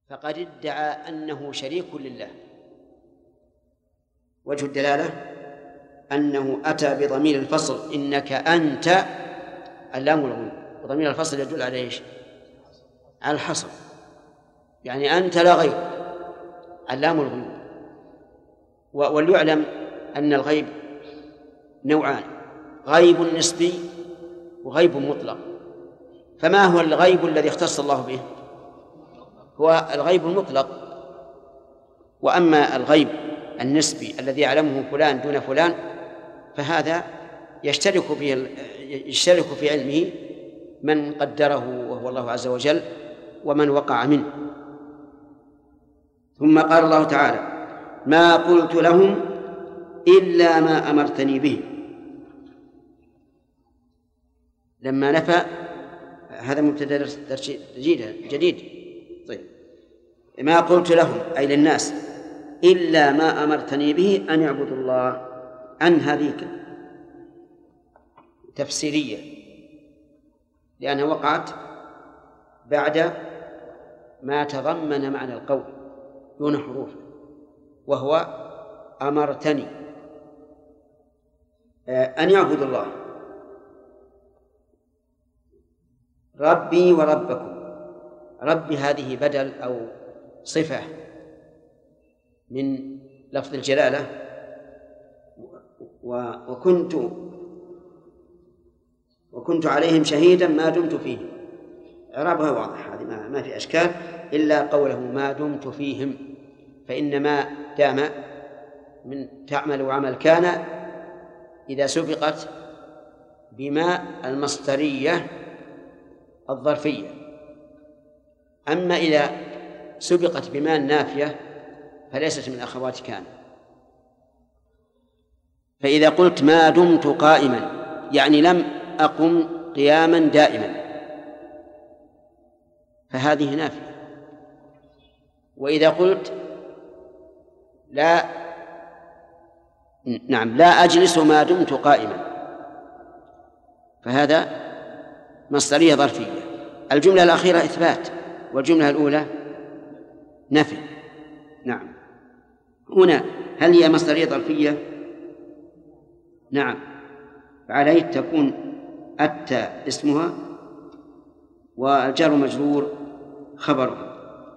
فقد ادعى أنه شريك لله. وجه الدلالة أنه أتى بضمير الفصل إنك أنت اللام الغيب، وضمير الفصل يدل على إيش؟ على الحصر، يعني أنت لا غيب، اللام الغيب. وليعلم أن الغيب نوعان: غيب نسبي وغيب مطلق. فما هو الغيب الذي اختص الله به؟ هو الغيب المطلق. وأما الغيب النسبي الذي يعلمه فلان دون فلان فهذا يشترك في علمه من قدره وهو الله عز وجل ومن وقع منه. ثم قال الله تعالى: ما قلت لهم إلا ما أمرتني به. لما نفى هذا مبتدأ جديد. طيب، ما قلت لهم أي للناس إلا ما أمرتني به أن يعبدوا الله. أن هذيك تفسيرية لأنها وقعت بعد ما تضمن معنى القول دون حروف، وهو أمرتني أن يعبدوا الله ربي وربكم. ربي هذه بدل أو صفة من لفظ الجلالة، وكنت عليهم شهيدا ما دمت فيهم. إعرابها واضح، هذه ما في أشكال، إلا قوله ما دمت فيهم، فإن ما دام من تعمل وعمل كان إذا سبقت بما المصدرية الظرفية. أما إذا سبقت بما النافية فليست من أخوات كان. فإذا قلت ما دمت قائما يعني لم أقم قياما دائما فهذه نافية. وإذا قلت لا أجلس ما دمت قائما فهذا مصدرية ظرفية. الجملة الأخيرة إثبات والجملة الأولى نفي. نعم، هنا هل هي مصدرية ظرفية؟ نعم، فعليه تكون التاء اسمها والجار مجرور خبرها.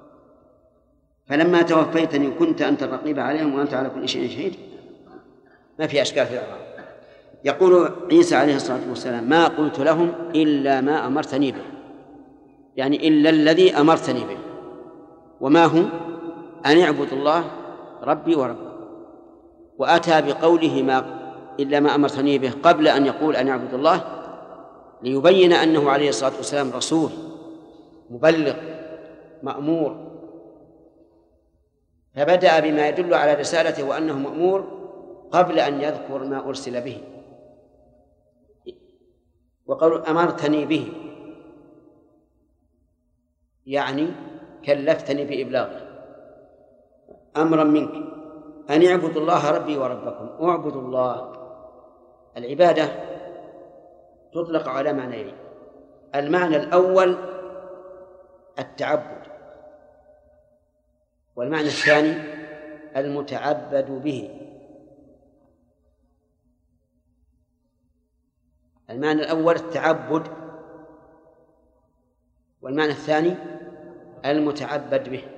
فلما توفيتني كنت أنت الرقيب عليهم وأنت على كل شيء شهيد، ما في أشكال في الأعراب. يقول عيسى عليه الصلاة والسلام: ما قلت لهم إلا ما أمرتني به، يعني إلا الذي أمرتني به. وما هو؟ أن يعبدوا الله ربي وربكم. وأتى بقوله إلا ما أمرتني به قبل أن يقول أن يعبدوا الله ليبين أنه عليه الصلاة والسلام رسول مبلغ مأمور، فبدأ بما يدل على رسالته وأنه مأمور قبل أن يذكر ما أرسل به. وقول أمرتني به يعني كلفتني بإبلاغه أمرا منك أن يعبدوا الله ربي وربكم. اعبدوا الله. العبادة تطلق على معنيين: المعنى الأول التعبد، والمعنى الثاني المتعبد به. المعنى الأول التعبد، والمعنى الثاني المتعبد به.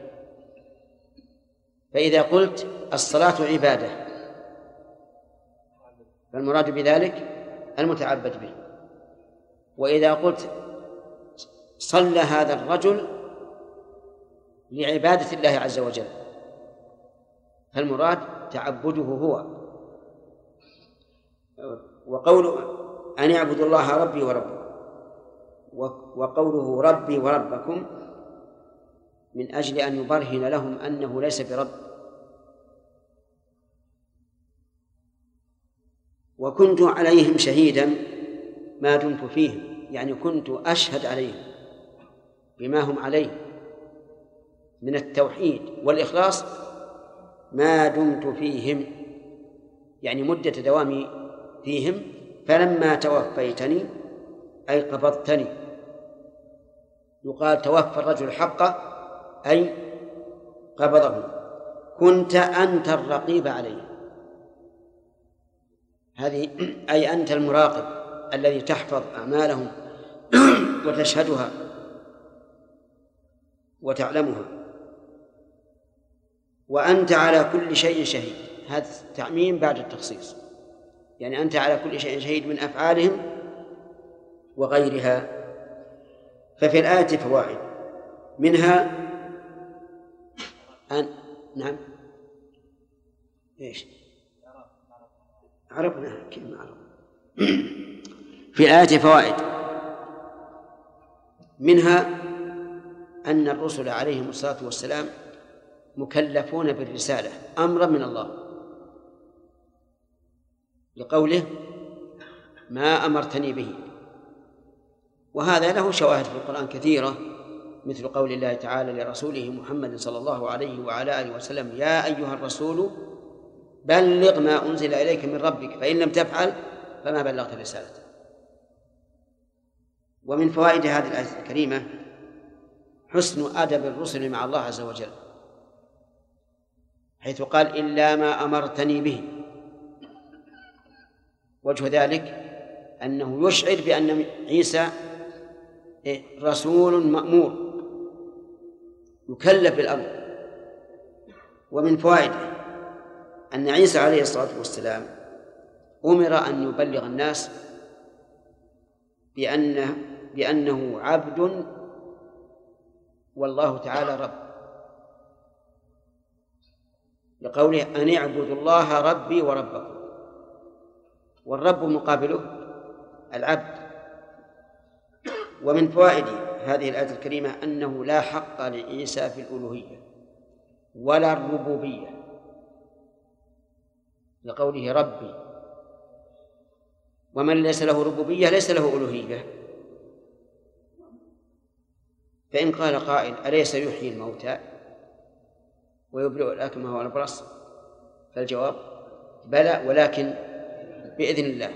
فإذا قلت الصلاة عبادة فالمراد بذلك المتعبد به. وإذا قلت صلى هذا الرجل لعبادة الله عز وجل فالمراد تعبده هو. وقول أن يعبدوا الله ربي وربكم وقوله ربي وربكم من أجل أن يبرهن لهم أنه ليس برب. وكنت عليهم شهيدا ما دمت فيهم، يعني كنت أشهد عليهم بما هم عليه من التوحيد والإخلاص ما دمت فيهم، يعني مدة دوامي فيهم. فلما توفيتني أي قبضتني. يقال توفى الرجل حقه أي قبضه كنت أنت الرقيب عليه. هذه أي أنت المراقب الذي تحفظ أعمالهم وتشهدها وتعلمها، وأنت على كل شيء شهيد. هذا تعميم بعد التخصيص، يعني أنت على كل شيء شهيد من أفعالهم وغيرها. ففي الآية فوائد، منها نعم إيش عرفنا كلمة عرب. في الآية فوائد، منها أن الرسل عليهم الصلاة والسلام مكلفون بالرسالة أمرا من الله، لقوله ما أمرتني به، وهذا له شواهد في القرآن كثيرة، مثل قول الله تعالى لرسوله محمد صلى الله عليه وعلى آله وسلم يا أيها الرسول بلغ ما أنزل إليك من ربك فإن لم تفعل فما بلغت رسالته. ومن فوائد هذه الآية الكريمة حسن أدب الرسل مع الله عز وجل، حيث قال إلا ما أمرتني به. وجه ذلك أنه يشعر بأن عيسى رسول مأمور يكلف بالأمر. ومن فوائده أن عيسى عليه الصلاة والسلام أمر أن يبلغ الناس بأنه عبد والله تعالى رب، لقوله أن اعبدوا الله ربي وربكم، والرب مقابله العبد. ومن فوائد هذه الآية الكريمة أنه لا حق لعيسى في الألوهية ولا الربوبية، لقوله ربي، ومن ليس له ربوبية ليس له ألوهية. فإن قال قائل أليس يحيي الموتى ويبرئ الأكمه والأبرص؟ فالجواب بلى، ولكن بإذن الله.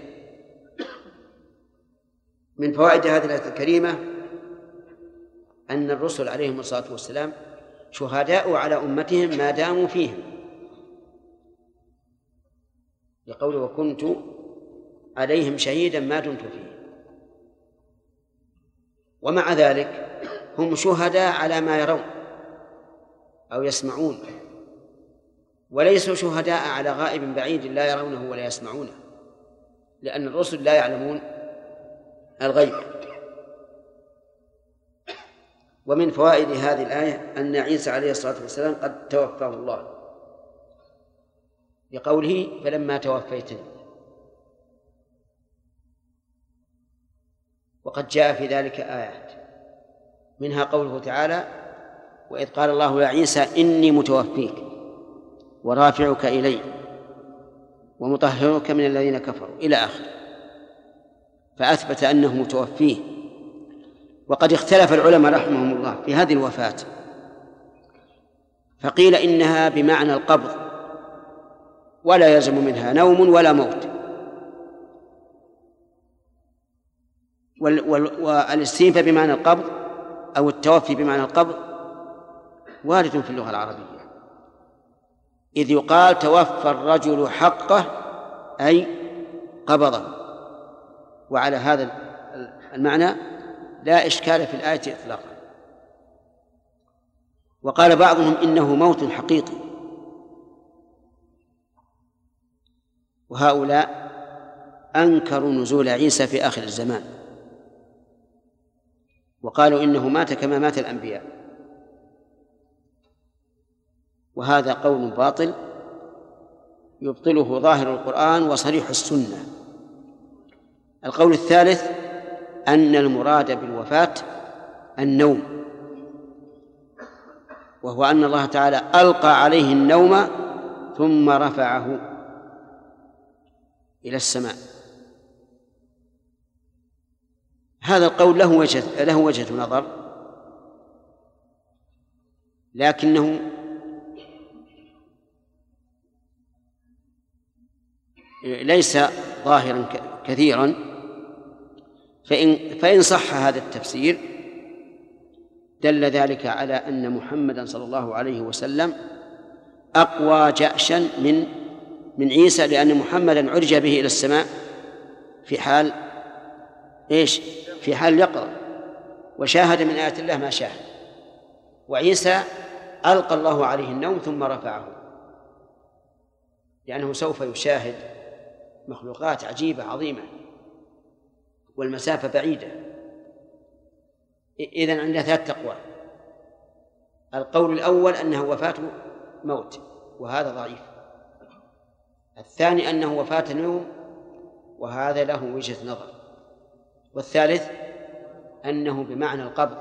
من فوائد هذه الآية الكريمة أن الرسل عليهم الصلاة والسلام شهداء على أمتهم ما داموا فيهم، لقوله وكنت عليهم شهيدا ما دمت فيه. ومع ذلك هم شهداء على ما يرون أو يسمعون، وليسوا شهداء على غائب بعيد لا يرونه ولا يسمعونه، لأن الرسل لا يعلمون الغيب. ومن فوائد هذه الآية أن عيسى عليه الصلاة والسلام قد توفاه الله، لقوله فلما توفيتني. وقد جاء في ذلك آيات، منها قوله تعالى وإذ قال الله يا عيسى إني متوفيك ورافعك إلي ومطهرك من الذين كفروا إلى آخره، فأثبت أنه متوفيه. وقد اختلف العلماء رحمهم الله في هذه الوفاة، فقيل إنها بمعنى القبض ولا يلزم منها نوم ولا موت، والاستيفاء بمعنى القبض أو التوفي بمعنى القبض وارد في اللغة العربية، إذ يقال توفى الرجل حقه أي قبضه، وعلى هذا المعنى لا إشكال في الآية إطلاقا. وقال بعضهم إنه موت حقيقي، وهؤلاء أنكروا نزول عيسى في آخر الزمان، وقالوا إنه مات كما مات الأنبياء، وهذا قول باطل يبطله ظاهر القرآن وصريح السنة. القول الثالث أن المراد بالوفاة النوم، وهو أن الله تعالى ألقى عليه النوم ثم رفعه إلى السماء. هذا القول له وجهة نظر، لكنه ليس ظاهرا كثيرا، فإن صح هذا التفسير دل ذلك على أن محمدا صلى الله عليه وسلم أقوى جأشا من عيسى، لأن محمدا عرج به إلى السماء في حال إيش؟ في حال يقظة، وشاهد من آيات الله ما شاهد. وعيسى ألقى الله عليه النوم ثم رفعه، لأنه سوف يشاهد مخلوقات عجيبة عظيمة والمسافة بعيدة. إذن عندنا 3 أقوال. القول الأول أنه وفاة موت، وهذا ضعيف. الثاني أنه وفاة نوم، وهذا له وجهة نظر. والثالث أنه بمعنى القبض،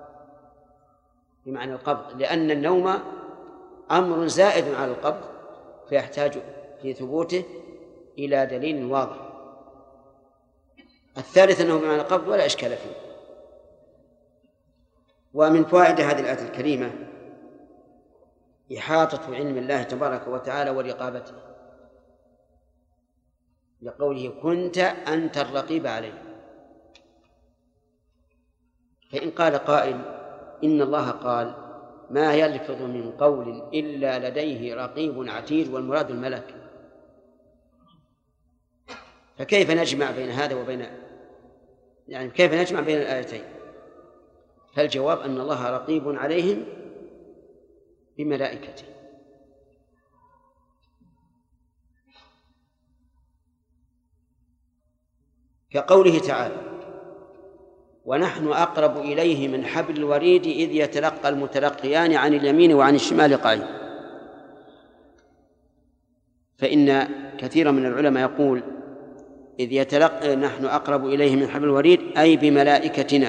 لأن النوم أمر زائد على القبض، فيحتاج في ثبوته إلى دليل واضح. الثالث أنه بمعنى القبض ولا إشكال فيه. ومن فوائد هذه الآية الكريمة إحاطة علم الله تبارك وتعالى ورقابته، لقوله كنت أنت الرقيب عليه. فإن قال قائل إن الله قال ما يلفظ من قول إلا لديه رقيب عتيد، والمراد الملك، فكيف نجمع بين هذا وبين كيف نجمع بين الآيتين؟ فالجواب أن الله رقيب عليهم بملائكته. كقوله تعالى ونحن أقرب إليه من حبل الوريد إذ يتلقى المتلقيان عن اليمين وعن الشمال قعيد. فإن كثيرا من العلماء يقول إذ يتلقى نحن أقرب إليه من حبل الوريد أي بملائكتنا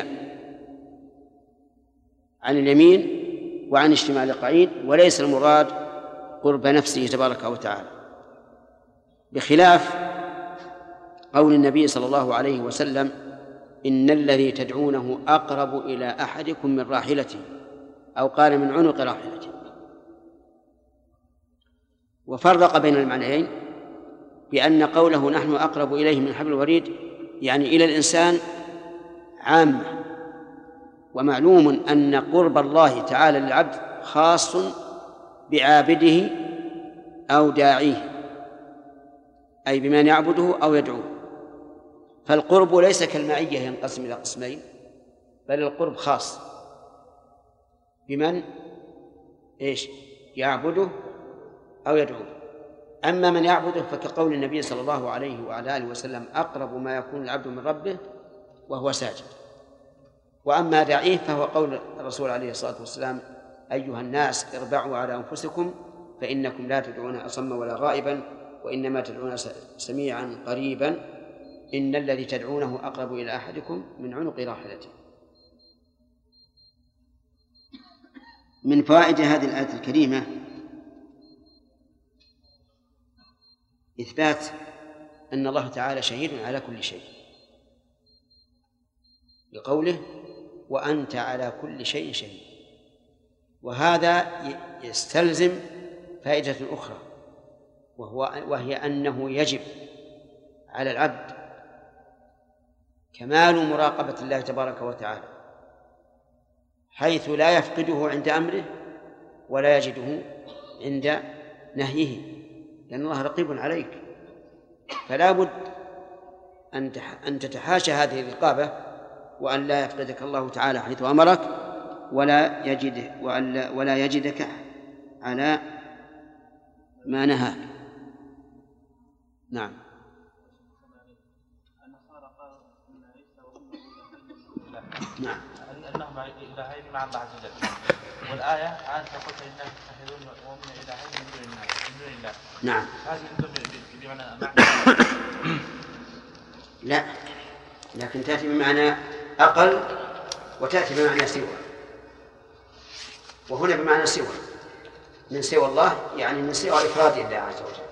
عن اليمين وعن الشمال قعيد، وليس المراد قرب نفسه تبارك وتعالى، بخلاف قول النبي صلى الله عليه وسلم إن الذي تدعونه أقرب إلى أحدكم من راحلته، أو قال من عنق راحلته. وفرق بين المعنيين بأن قوله نحن أقرب إليه من حبل الوريد يعني إلى الإنسان عامة، ومعلوم أن قرب الله تعالى للعبد خاص بعابده أو داعيه، أي بمن يعبده أو يدعوه. فالقرب ليس كالمعية ينقسم إلى قسمين، بل القرب خاص بمن يعبده أو يدعوه. أما من يعبده فكقول النبي صلى الله عليه وعلى آله وسلم أقرب ما يكون العبد من ربه وهو ساجد. وأما داعيه فهو قول الرسول عليه الصلاة والسلام أيها الناس اربعوا على أنفسكم فإنكم لا تدعون أصم ولا غائبا وإنما تدعون سميعا قريبا إن الذي تدعونه أقرب إلى أحدكم من عنق راحلته. من فوائد هذه الآية الكريمة إثبات أن الله تعالى شهيد على كل شيء، بقوله وأنت على كل شيء شهيد. وهذا يستلزم فائدة أخرى، وهي أنه يجب على العبد كمال مراقبة الله تبارك وتعالى، حيث لا يفقده عند أمره ولا يجده عند نهيه، لأن الله رقيب عليك. فلا بد أن تتحاشى هذه الرقابة، وأن لا يفقدك الله تعالى حيث أمرك ولا يجدك على ما نهاك. نعم. نعم. أنهما إلهين مع الله عز وجل، والآية أنت قلت إنك تتخذون ومن إلهين من دون الله. نعم. هذه بمعنى لا، لكن تأتي بمعنى أقل وتأتي بمعنى سوى، وهنا بمعنى سوى، من سوى الله يعني من سوى إفراد الله عز وجل.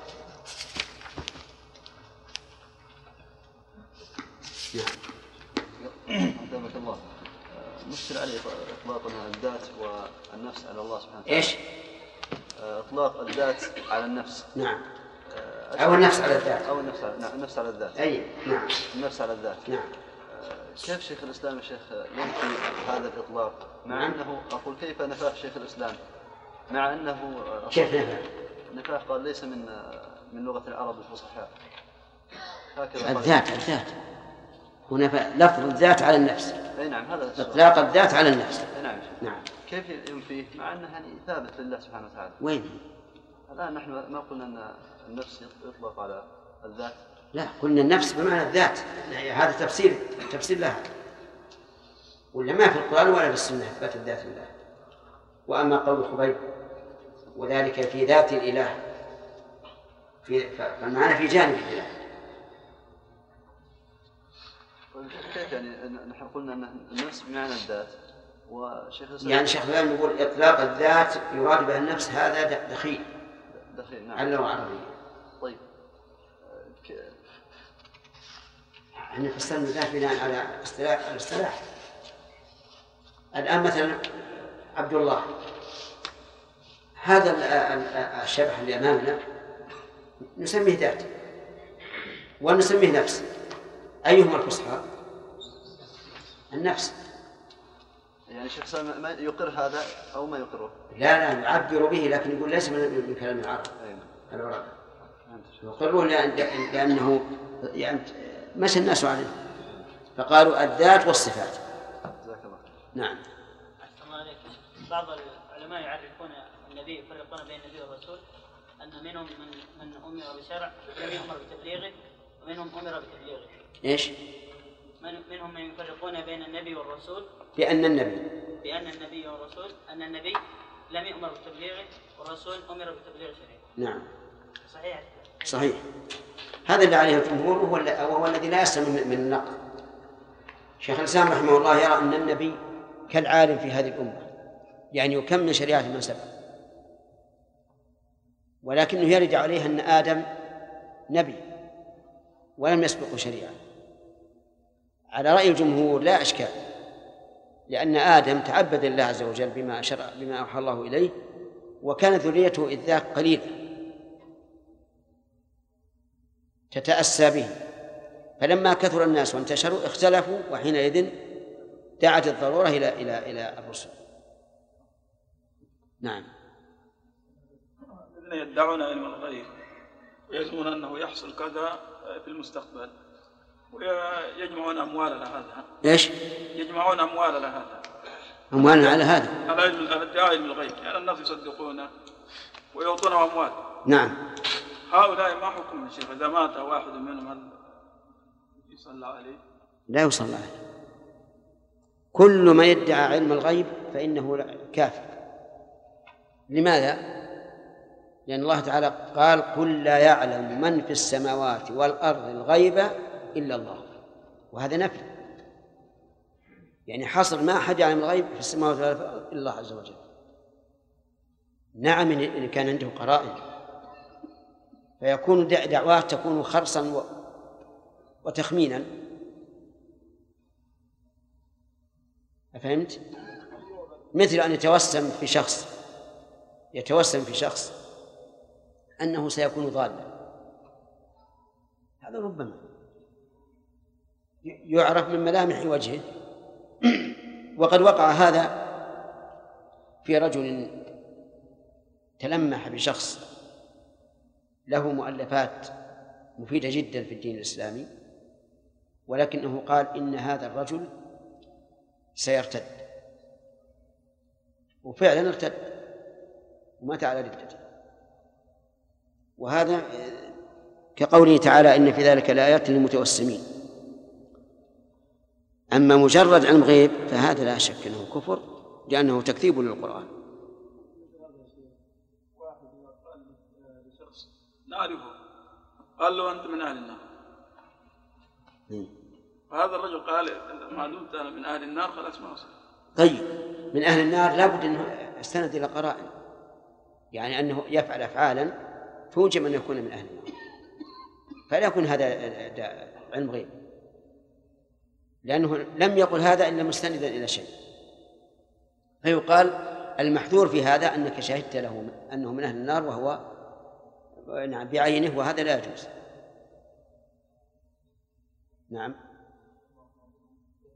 نعم. أعطاك الله. مشكل عليه إطلاقنا الذات والنفس على الله سبحانه وتعالى. إيش؟ إطلاق الذات على النفس. نعم. أو النفس على الذات. أو النفس على الذات. أي نعم. النفس على الذات. نعم. كيف شيخ الإسلام يا شيخ ينفي هذا الإطلاق مع أنه أقول كيف نفاه شيخ الإسلام مع أنه كيف نفاه؟ نفاه قال ليس من لغة العرب الفصحاء هكذا الذات هنا لفظ الذات على النفس. أي نعم هذا إطلاق الذات على النفس. نعم. نعم. كيف ينفيه مع أنه يعني ثابت لله سبحانه وتعالى؟ وين؟ الآن نحن ما قلنا أن النفس يطلق على الذات. لا قلنا النفس بمعنى الذات، هذا تفسير لها، ولا ما في القرآن ولا في السنة إثبات الذات لله. وأما قول خبيب وذلك في ذات الإله فالمعنى في جانب الإله. كيف يعني نحن قلنا أن النفس بمعنى الذات وشيخ يعني شيخ الإسلام يقول إطلاق الذات يراد بها النفس هذا دخيل نعم على اللغة العربية. طيب احنا فسرنا الذات بناء على الاصطلاح. الآن مثلا عبد الله هذا الشبح اللي أمامنا نسميه ذات ونسميه نفس، أيهما الفصحى؟ النفس. يعني شيخ سلام ما يقر هذا أو ما يقره؟ لا نعبر به لكن يقول ليس من كلام العرب. العرب يقرون لأنه يعني مشى الناس عليه فقالوا الذات والصفات. نعم. بعض العلماء يعرفون النبي يفرقون بين النبي والرسول أن منهم من أمر بشرع لم يؤمر بتبليغه ومنهم أمر بتبليغه. إيش؟ منهم من يفرقون بين النبي والرسول بأن النبي والرسول أن النبي لم يؤمر بتبليغه والرسول أمر بتبليغ شرعه. نعم. صحيح. هذا اللي عليه الجمهور وهو الذي لا يسلم من النقد. شيخ الإسلام رحمه الله يرى أن النبي كالعالم في هذه الأمة، يعني يكمل شريعة من سبق، ولكنه يرد عليه أن آدم نبي ولم يسبقه شريعة. على رأي الجمهور لا إشكال، لأن آدم تعبد الله عز وجل بما أوحى الله إليه، وكانت ذريته إذ ذاك قليلة تتأسى به، فلما كثر الناس وانتشروا اختلفوا، وحينئذ دعت الضرورة إلى الرسل. نعم. الذين يدعون علم الغيب ويزعمون أنه يحصل كذا في المستقبل ويجمعون أموال لهذا. إيش؟ يجمعون أموال لهذا. أموال على هذا؟ على ادعاء علم الغيب، يعني الناس يصدقونه ويعطونه أموال. نعم. هؤلاء ما حكم الشيخ إذا مات واحد منهم هل يصلى عليه؟ لا يصلى عليه. كل ما يدعى علم الغيب فإنه كافر. لماذا؟ لأن الله تعالى قال قل لا يعلم من في السماوات والأرض الغيب إلا الله، وهذا نفي، يعني حصر ما أحد يعلم الغيب في السماوات والأرض إلا الله عز وجل. نعم إن كان عنده قرائن فيكون دعوات تكون خرصا وتخمينا. أفهمت؟ مثل أن يتوسم في شخص أنه سيكون ضالا، هذا ربما يعرف من ملامح وجهه. وقد وقع هذا في رجل تلمح بشخص له مؤلفات مفيدة جدا في الدين الإسلامي، ولكنه قال إن هذا الرجل سيرتد، وفعلا ارتد ومات على ردته. وهذا كقوله تعالى إن في ذلك لآيات للمتوسمين. أما مجرد علم غيب فهذا لا شك أنه كفر، لأنه تكذيب للقرآن. واحد قال لشخص نعرفه قال له أنت من أهل النار، فهذا الرجل قال ما دمت أنا من أهل النار خلاص ما أصل. طيب من أهل النار لابد أنه استند إلى قرائن، يعني أنه يفعل أفعالا توجب أن يكون من أهل النار، فلا يكون هذا علم غيب، لأنه لم يقل هذا إلا مستندا إلى شيء. فيقال المحذور في هذا أنك شهدت له أنه من أهل النار وهو نعم بعينه، وهذا لا يجوز. نعم.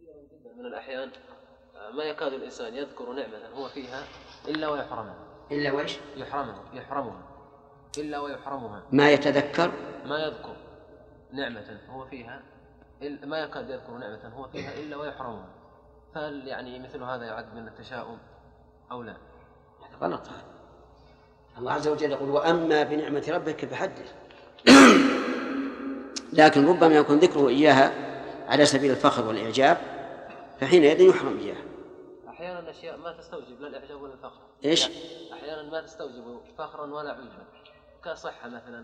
الأحيان ما يكاد الإنسان يذكر نعمة هو فيها إلا ويحرمها. إلا وإيش؟ يحرمها إلا ويحرمها. ما يتذكر، ما يذكر نعمة هو فيها ما يكاد يذكر نعمة هو فيها إلا ويحرمها. فهل يعني مثل هذا يعد من التشاؤم أو لا؟ هذا غلط. الله عز وجل يقول وأما بنعمة ربك فحدث. لكن ربما يكون ذكره إياها على سبيل الفخر والإعجاب، فحينئذ يحرم إياها. أحيانا أشياء ما تستوجب لا الإعجاب ولا الفخر. إيش؟ أحيانا ما تستوجب فخرا ولا عجبا، كصحة مثلا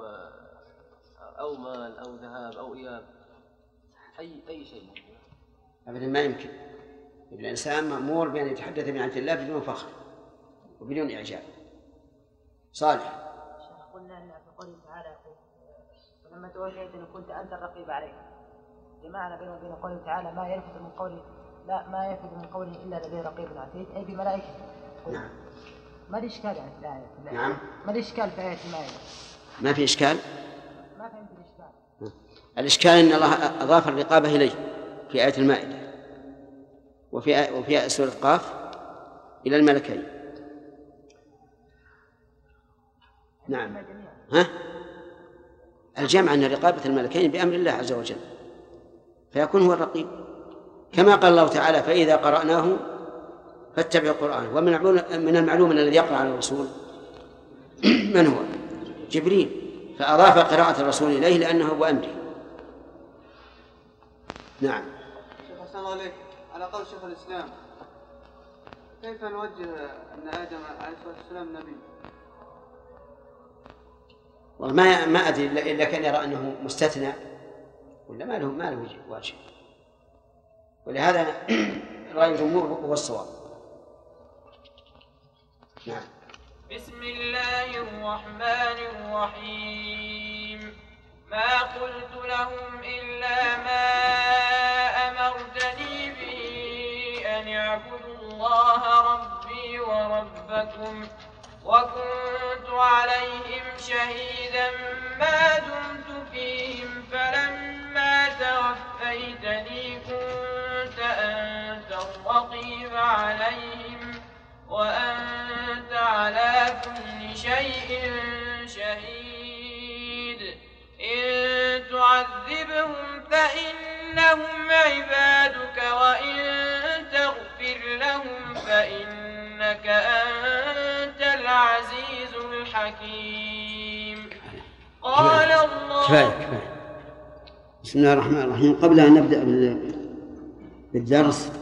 أو مال أو ذهاب أو إياب، أي شيء. أبدا ما يمكن. الإنسان مأمور بأن يتحدث بنعمة الله بدون فخر وبدون إعجاب. صالح. قلنا أن في قوله تعالى ولما توليت أن كنت أنت الرقيب عليك، جمعنا بينه وبين قوله تعالى ما يلفظ من قوله إلا لديه رقيب عتيد، أي بملائكته. نعم. ما الإشكال يعني في الآية؟ نعم. ما الإشكال في آية المائدة؟ ما في إشكال؟ ما فهمت الإشكال. الإشكال أن الله أضاف الرقابة إليه في آية المائدة، وفي سورة قاف إلى الملكين. نعم. الجمع أن رقابة الملكين بأمر الله عز وجل، فيكون هو الرقيب، كما قال الله تعالى فإذا قرأناه فاتبع القرآن. ومن المعلوم أن الذي يقرأ على الرسول من هو؟ جبريل، فأضاف قراءة الرسول إليه لأنه بأمره. نعم. شيخ أحسن الله عليك، على قول شيخ الإسلام كيف نوجه أن آدم عليه الصلاة والسلام نبي؟ والله ما أدري إلا كان يرى أنه مستثنى ولا ما له واجب، ولهذا رأي الجمهور هو الصواب. نعم. بسم الله الرحمن الرحيم. ما قلت لهم إلا ما أمرتني به أن اعبدوا الله ربي وربكم وكنت عليهم شهيدا ما دمت فيهم فلما توفيتني كنت أنت الرقيب عليهم وأنت على كل شيء شهيد. إن تعذبهم فإنهم عبادك وإن تغفر لهم فإنك أنت العزيز الحكيم. قال الله. كفاية. بسم الله الرحمن الرحيم. قبل أن نبدأ بالدرس،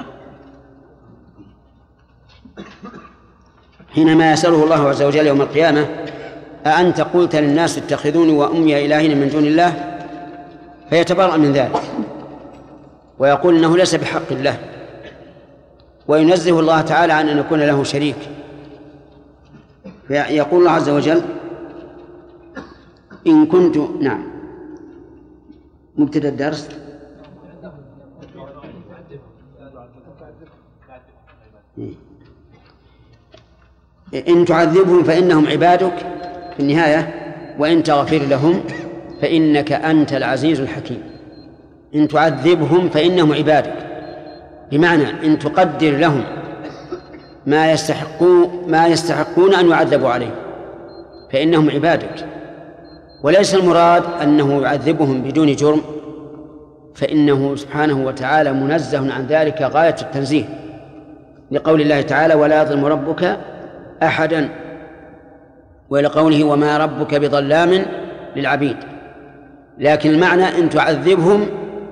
حينما يسأله الله عز وجل يوم القيامة أأنت قلت للناس اتخذوني وأمي إلهين من دون الله، فيتبرأ من ذلك ويقول إنه ليس بحق الله، وينزه الله تعالى عن أن يكون له شريك. فيقول الله عز وجل إن كنت مبتدأ الدرس. إن تعذبهم فإنهم عبادك في النهاية وإن تغفر لهم فإنك أنت العزيز الحكيم. إن تعذبهم فإنهم عبادك، بمعنى إن تقدر لهم ما يستحقون أن يعذبوا عليه فإنهم عبادك، وليس المراد أنه يعذبهم بدون جرم، فإنه سبحانه وتعالى منزه عن ذلك غاية التنزيه، لقول الله تعالى ولا يظلم ربك أحدا، ولقوله وما ربك بظلام للعبيد. لكن المعنى إن تعذبهم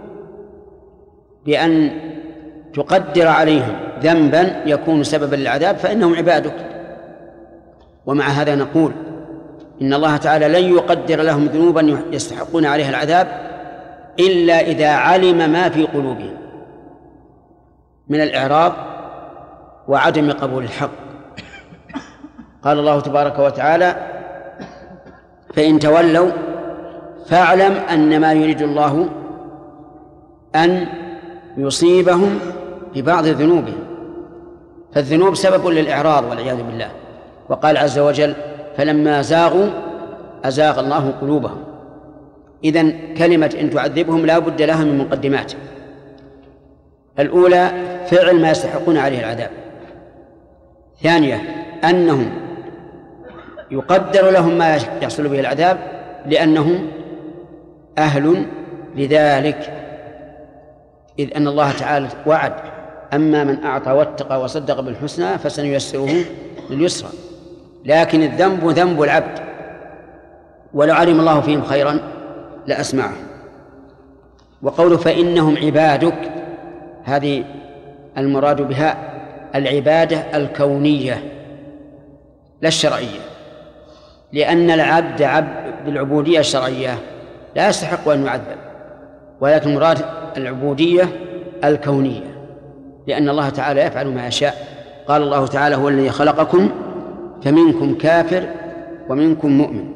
بأن تقدر عليهم ذنبا يكون سببا للعذاب فإنهم عبادك. ومع هذا نقول إن الله تعالى لن يقدر لهم ذنوبا يستحقون عليها العذاب إلا إذا علم ما في قلوبهم من الإعراض وعدم قبول الحق. قال الله تبارك وتعالى فإن تولوا فاعلم أن ما يريد الله أن يصيبهم ببعض ذنوبهم، فالذنوب سبب للإعراض والعياذ بالله. وقال عز وجل فلما زاغوا أزاغ الله قلوبهم. إذن كلمة إن تعذبهم لا بد لها من مقدمات. الأولى فعل ما يستحقون عليه العذاب. ثانية أنهم يقدر لهم ما يحصل به العذاب لأنهم أهل لذلك، إذ أن الله تعالى وعد: أما من أعطى واتقى وصدق بالحسنى فسنيسره لليسرى. لكن الذنب ذنب العبد، ولو علم الله فيهم خيرا لأسمعهم. وقوله فإنهم عبادك، هذه المراد بها العبادة الكونية لا الشرعية، لأن العبد بالعبودية الشرعية لا يستحق أن يعذب، ولكن مراد العبودية الكونية، لأن الله تعالى يفعل ما يشاء. قال الله تعالى: هو الذي خلقكم فمنكم كافر ومنكم مؤمن.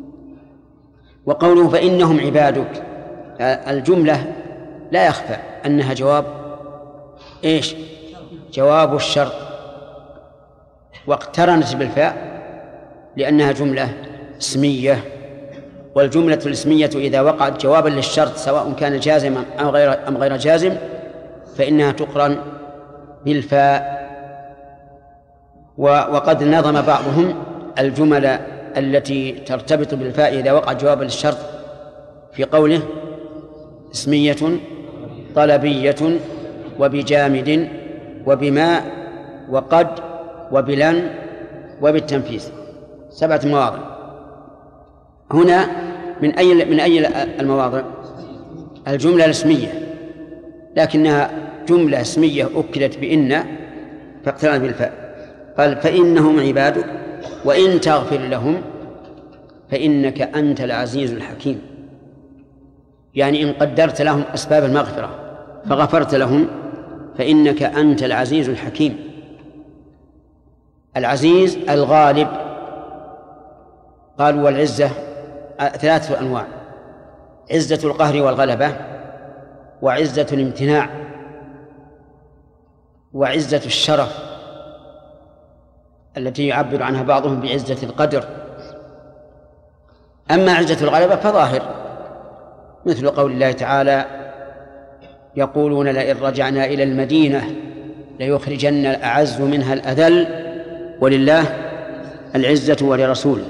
وقوله فإنهم عبادك، الجملة لا يخفى أنها جواب إيش؟ جواب الشرط، واقترنت بالفاء لأنها جملة اسمية، والجملة الاسمية إذا وقعت جوابا للشرط سواء كان جازما أم غير جازم فإنها تقرن بالفاء. وقد نظم بعضهم الجمل التي ترتبط بالفاء إذا وقع جوابا للشرط في قوله: اسمية طلبية وبجامد وبماء وقد وبلن وبالتنفيذ، 7 مواضع. هنا من أي المواضع؟ الجملة الاسمية، لكنها جملة اسمية أكدت بإن فاقترنت بالفاء. قال: فإنهم عبادك وإن تغفر لهم فإنك أنت العزيز الحكيم. يعني إن قدرت لهم أسباب المغفرة فغفرت لهم فإنك أنت العزيز الحكيم. العزيز الغالب. قالوا: والعزة 3 أنواع: عزة القهر والغلبة، وعزة الامتناع، وعزة الشرف التي يعبر عنها بعضهم بعزة القدر. أما عزة الغلبة فظاهر، مثل قول الله تعالى: يقولون لئن رجعنا إلى المدينة ليخرجن الأعز منها الأذل ولله العزة ولرسوله.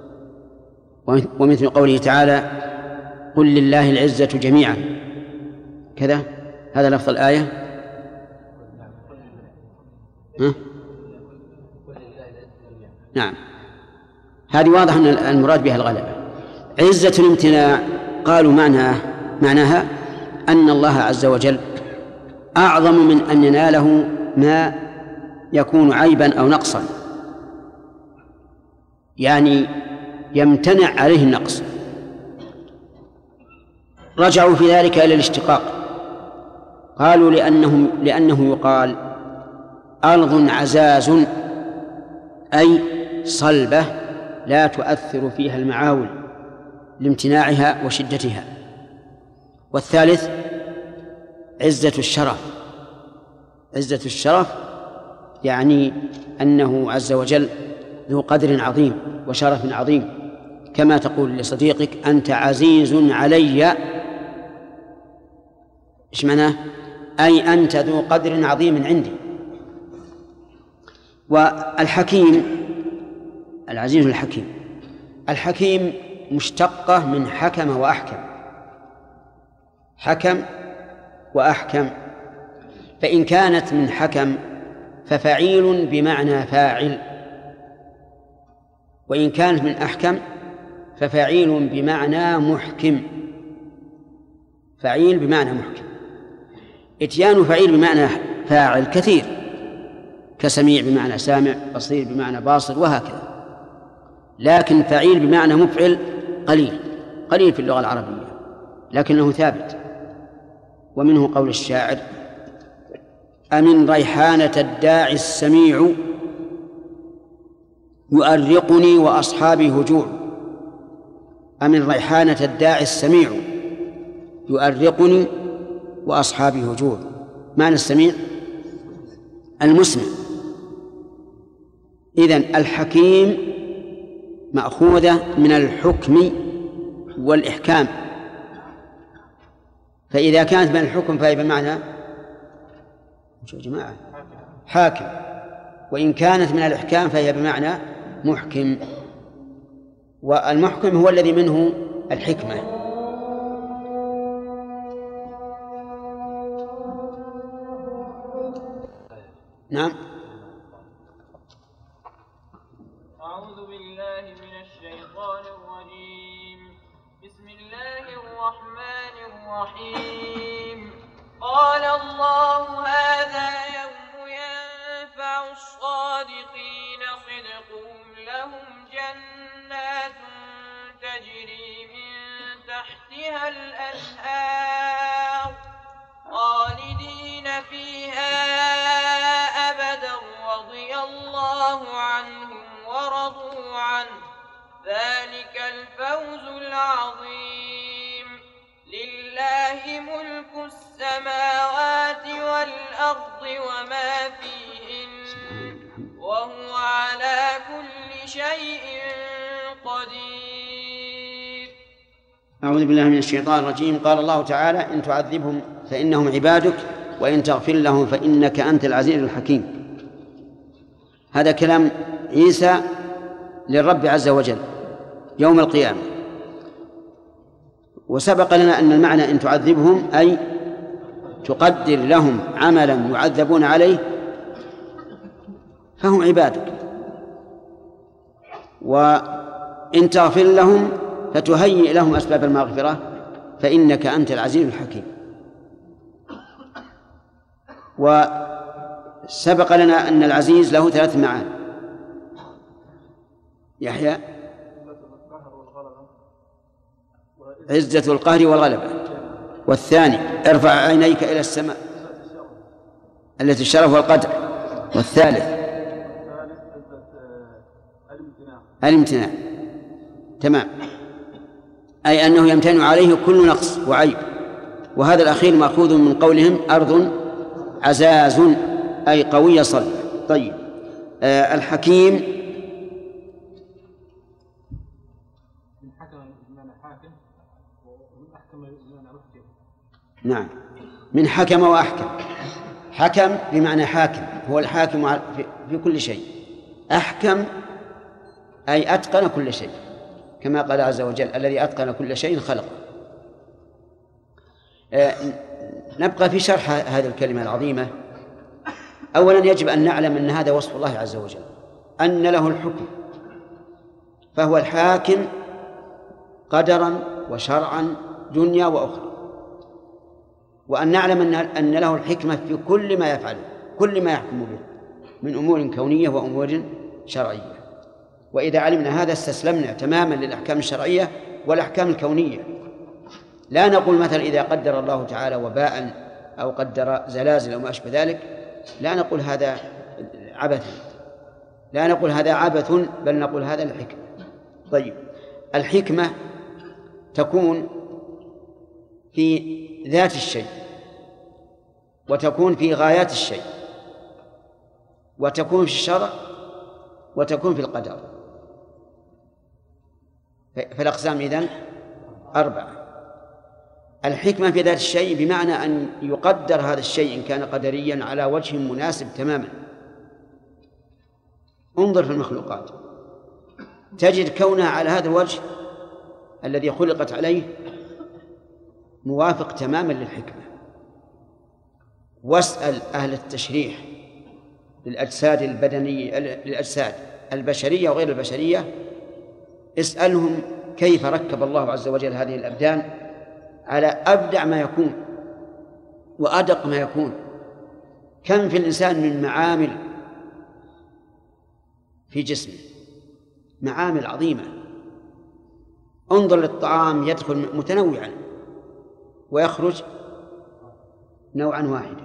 ومثل قوله تعالى: قل لله العزة جميعا، كذا، هذا لفظ الآية. نعم، هذه واضح أن المراد بها الغلبة. عزة الامتناع قالوا معناها أن الله عز وجل أعظم من أن يناله ما يكون عيبا أو نقصا، يعني يمتنع عليه النقص. رجعوا في ذلك إلى الاشتقاق، قالوا لأنه يقال: أرض عزاز، أي صلبة لا تؤثر فيها المعاول لامتناعها وشدتها. والثالث عزة الشرف. عزة الشرف يعني أنه عز وجل ذو قدر عظيم وشرف عظيم، كما تقول لصديقك: أنت عزيز علي. إيش معناه؟ أي أنت ذو قدر عظيم عندي. والحكيم، العزيز الحكيم، الحكيم مشتقة من حكم وأحكم، حكم وأحكم. فإن كانت من حكم ففعيل بمعنى فاعل، وإن كانت من أحكم ففعيل بمعنى محكم. فعيل بمعنى محكم. إتيان فعيل بمعنى فاعل كثير، كسميع بمعنى سامع، بصير بمعنى باصر، وهكذا. لكن فعيل بمعنى مفعل قليل في اللغة العربية، لكنه ثابت. ومنه قول الشاعر: أمن ريحانة الداعي السميع يؤرقني وأصحابي هجوع. أمن ريحانة الداعي السميع يؤرقني وأصحابي هجوع. معنى السميع المسمع. إذن الحكيم مأخوذة من الحكم والإحكام، فإذا كانت من الحكم فهي بمعنى يا جماعة حاكم، وإن كانت من الإحكام فهي بمعنى محكم، والمحكم هو الذي منه الحكمة. نعم. أعوذ بالله من الشيطان الرجيم. بسم الله الرحمن الرحيم. قال الله هذا يوم ينفع الصادقين صدقهم لهم جنات تجري من تحتها الأنهار خالدين فيها أبدا رضي الله عنهم ورضوا عنه ذلك الفوز العظيم. لله ملك السماوات والأرض وما فيهن وهو على كل شيء قدير. أعوذ بالله من الشيطان الرجيم. قال الله تعالى: إن تعذبهم فإنهم عبادك وإن تغفر لهم فإنك أنت العزيز الحكيم. هذا كلام عيسى للرب عز وجل يوم القيامة. وسبق لنا أن المعنى إن تعذبهم أي تقدر لهم عملا يعذبون عليه فهم عبادك، وإن تغفر لهم فتهيئ لهم أسباب المغفرة فإنك أنت العزيز الحكيم. وسبق لنا أن العزيز له 3 معاني. يحيى: عزة القهر والغلبة. والثاني: ارفع عينيك إلى السماء التي الشرف والقدر. والثالث: الامتناع. تمام، أي أنه يمتنع عليه كل نقص وعيب. وهذا الأخير مأخوذ من قولهم أرض عزاز أي قوية صلبة. طيب، الحكيم نعم، من حكم وأحكم. حكم بمعنى حاكم، هو الحاكم في كل شيء. أحكم أي أتقن كل شيء، كما قال عز وجل: الذي أتقن كل شيء خلقه. نبقى في شرح هذه الكلمة العظيمة. أولا يجب أن نعلم أن هذا وصف الله عز وجل، أن له الحكم، فهو الحاكم قدرا وشرعا دنيا وأخرى. وأن نعلم أن له الحكمة في كل ما يفعله، كل ما يحكم به من أمور كونية وأمور شرعية. وإذا علمنا هذا استسلمنا تماما للأحكام الشرعية والأحكام الكونية. لا نقول مثلا إذا قدر الله تعالى وباء أو قدر زلازل أو ما أشبه ذلك، لا نقول هذا عبث، لا نقول هذا عبث، بل نقول هذا الحكمة. طيب، الحكمة تكون في ذات الشيء، وتكون في غايات الشيء، وتكون في الشرع، وتكون في القدر. فالأقسام إذن 4. الحكمة في ذات الشيء بمعنى أن يقدر هذا الشيء إن كان قدريا على وجه مناسب تماما. انظر في المخلوقات تجد كونها على هذا الوجه الذي خلقت عليه موافق تماما للحكمة. واسأل أهل التشريح للأجساد البدنية، للأجساد البشرية وغير البشرية، اسألهم كيف ركب الله عز وجل هذه الأبدان على أبدع ما يكون وأدق ما يكون. كم في الإنسان من معامل في جسمه، معامل عظيمة. انظر للطعام يدخل متنوعا ويخرج نوعا واحدا.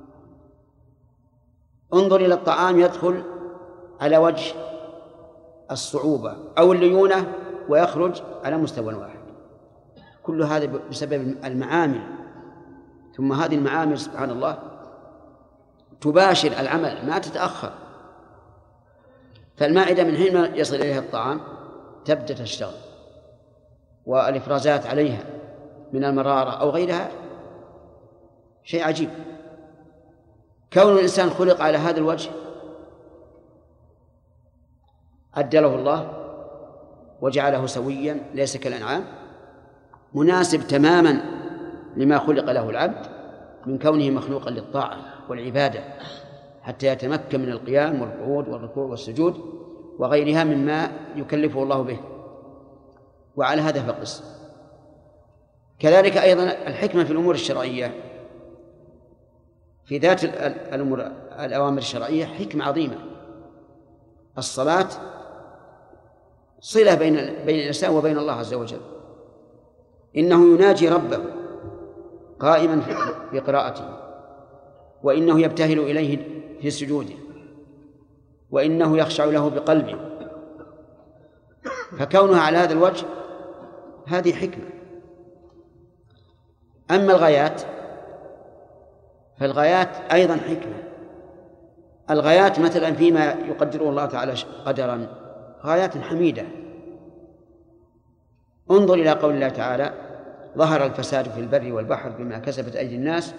انظر إلى الطعام يدخل على وجه الصعوبة أو الليونة ويخرج على مستوى واحد. كل هذا بسبب المعامل. ثم هذه المعامل سبحان الله تباشر العمل ما تتأخر. فالمائدة من حين يصل إليها الطعام تبدأ تشتغل، والإفرازات عليها من المرارة أو غيرها شيء عجيب. كون الإنسان خلق على هذا الوجه عدله الله وجعله سويا ليس كالأنعام، مناسب تماما لما خلق له العبد من كونه مخلوقا للطاعة والعبادة حتى يتمكن من القيام والقعود والركوع والسجود وغيرها مما يكلفه الله به. وعلى هذا فقس. كذلك أيضا الحكمة في الأمور الشرعية، في ذات الأوامر الشرعية حكمة عظيمة. الصلاة صلة بين الإنسان وبين الله عز وجل، إنه يناجي ربه قائما في قراءته، وإنه يبتهل إليه في سجوده، وإنه يخشع له بقلبه، فكونها على هذا الوجه هذه حكمة. أما الغايات فالغايات أيضا حكمة. الغايات مثلا فيما يقدره الله تعالى قدرا غايات حميدة. انظر إلى قول الله تعالى: ظهر الفساد في البر والبحر بما كسبت أيدي الناس.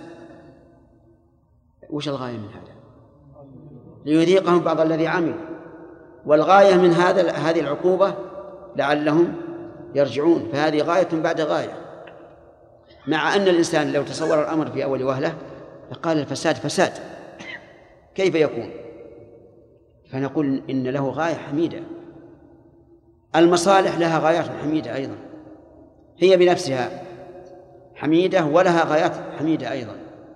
وش الغاية من هذا؟ ليذيقهم بعض الذي عملوا. والغاية من هذه العقوبة لعلهم يرجعون، فهذه غاية بعد غاية. مع أن الإنسان لو تصور الأمر في أول وهلة لقال الفساد فساد، كيف يكون؟ فنقول إن له غاية حميدة. المصالح لها غايات حميدة أيضا، هي بنفسها حميدة ولها غايات حميدة أيضا،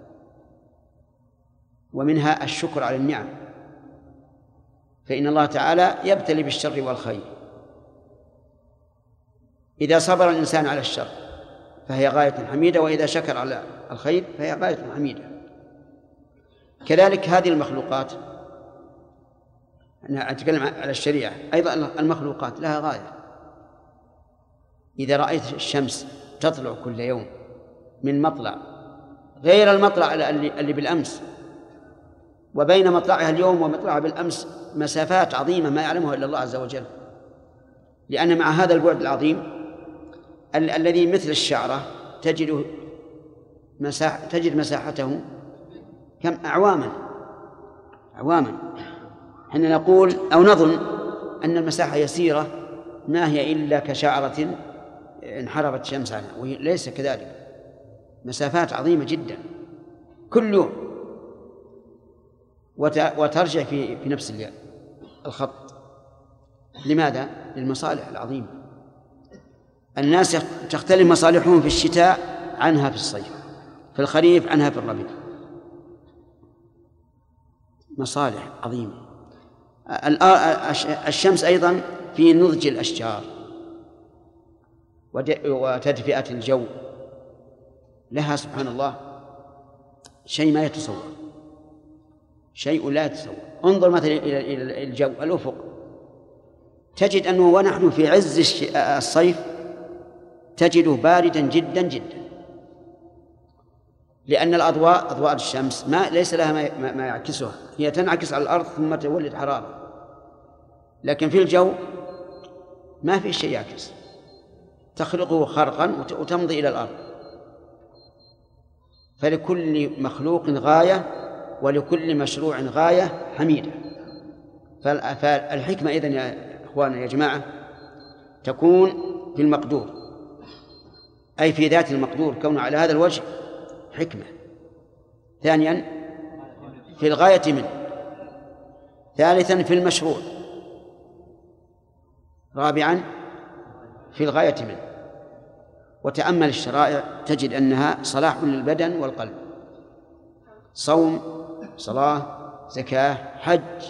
ومنها الشكر على النعم، فإن الله تعالى يبتلي بالشر والخير. إذا صبر الإنسان على الشر فهي غاية حميدة، وإذا شكر على الخير فهي غاية حميدة. كذلك هذه المخلوقات، أنا أتكلم على الشريعة أيضا، المخلوقات لها غاية. إذا رأيت الشمس تطلع كل يوم من مطلع غير المطلع اللي بالأمس، وبين مطلعها اليوم ومطلعها بالأمس مسافات عظيمة ما يعلمها إلا الله عز وجل، لأن مع هذا البعد العظيم الذي مثل الشعرة تجد مساحته كم أعواما. حين نقول أو نظن أن المساحة يسيرة ما هي إلا كشعرة انحرفت شمس عنها، وليس كذلك، مسافات عظيمة جدا كل يوم، وترجع في نفس الخط. لماذا؟ للمصالح العظيمة. الناس تختلف مصالحهم في الشتاء عنها في الصيف، في الخريف عنها في الربيع، مصالح عظيمة. الشمس أيضا في نضج الأشجار وتدفئة الجو، لها سبحان الله شيء ما يتصور، شيء لا يتصور. انظر مثلا إلى الجو، الأفق، تجد أنه ونحن في عز الصيف تجده باردا جدا جدا، لأن أضواء الشمس ليس لها ما يعكسها، هي تنعكس على الأرض ثم تولد حرارة، لكن في الجو ما في شيء يعكس، تخلقه خرقا وتمضي إلى الأرض. فلكل مخلوق غاية ولكل مشروع غاية حميدة. فالحكمة إذن يا إخواننا يا جماعة تكون في المقدور، أي في ذات المقدور، كونه على هذا الوجه حكمة. ثانيا في الغاية منه. ثالثا في المشروع. رابعا في الغاية منه. وتأمل الشرائع تجد أنها صلاح للبدن والقلب، صوم، صلاة، زكاة، حج،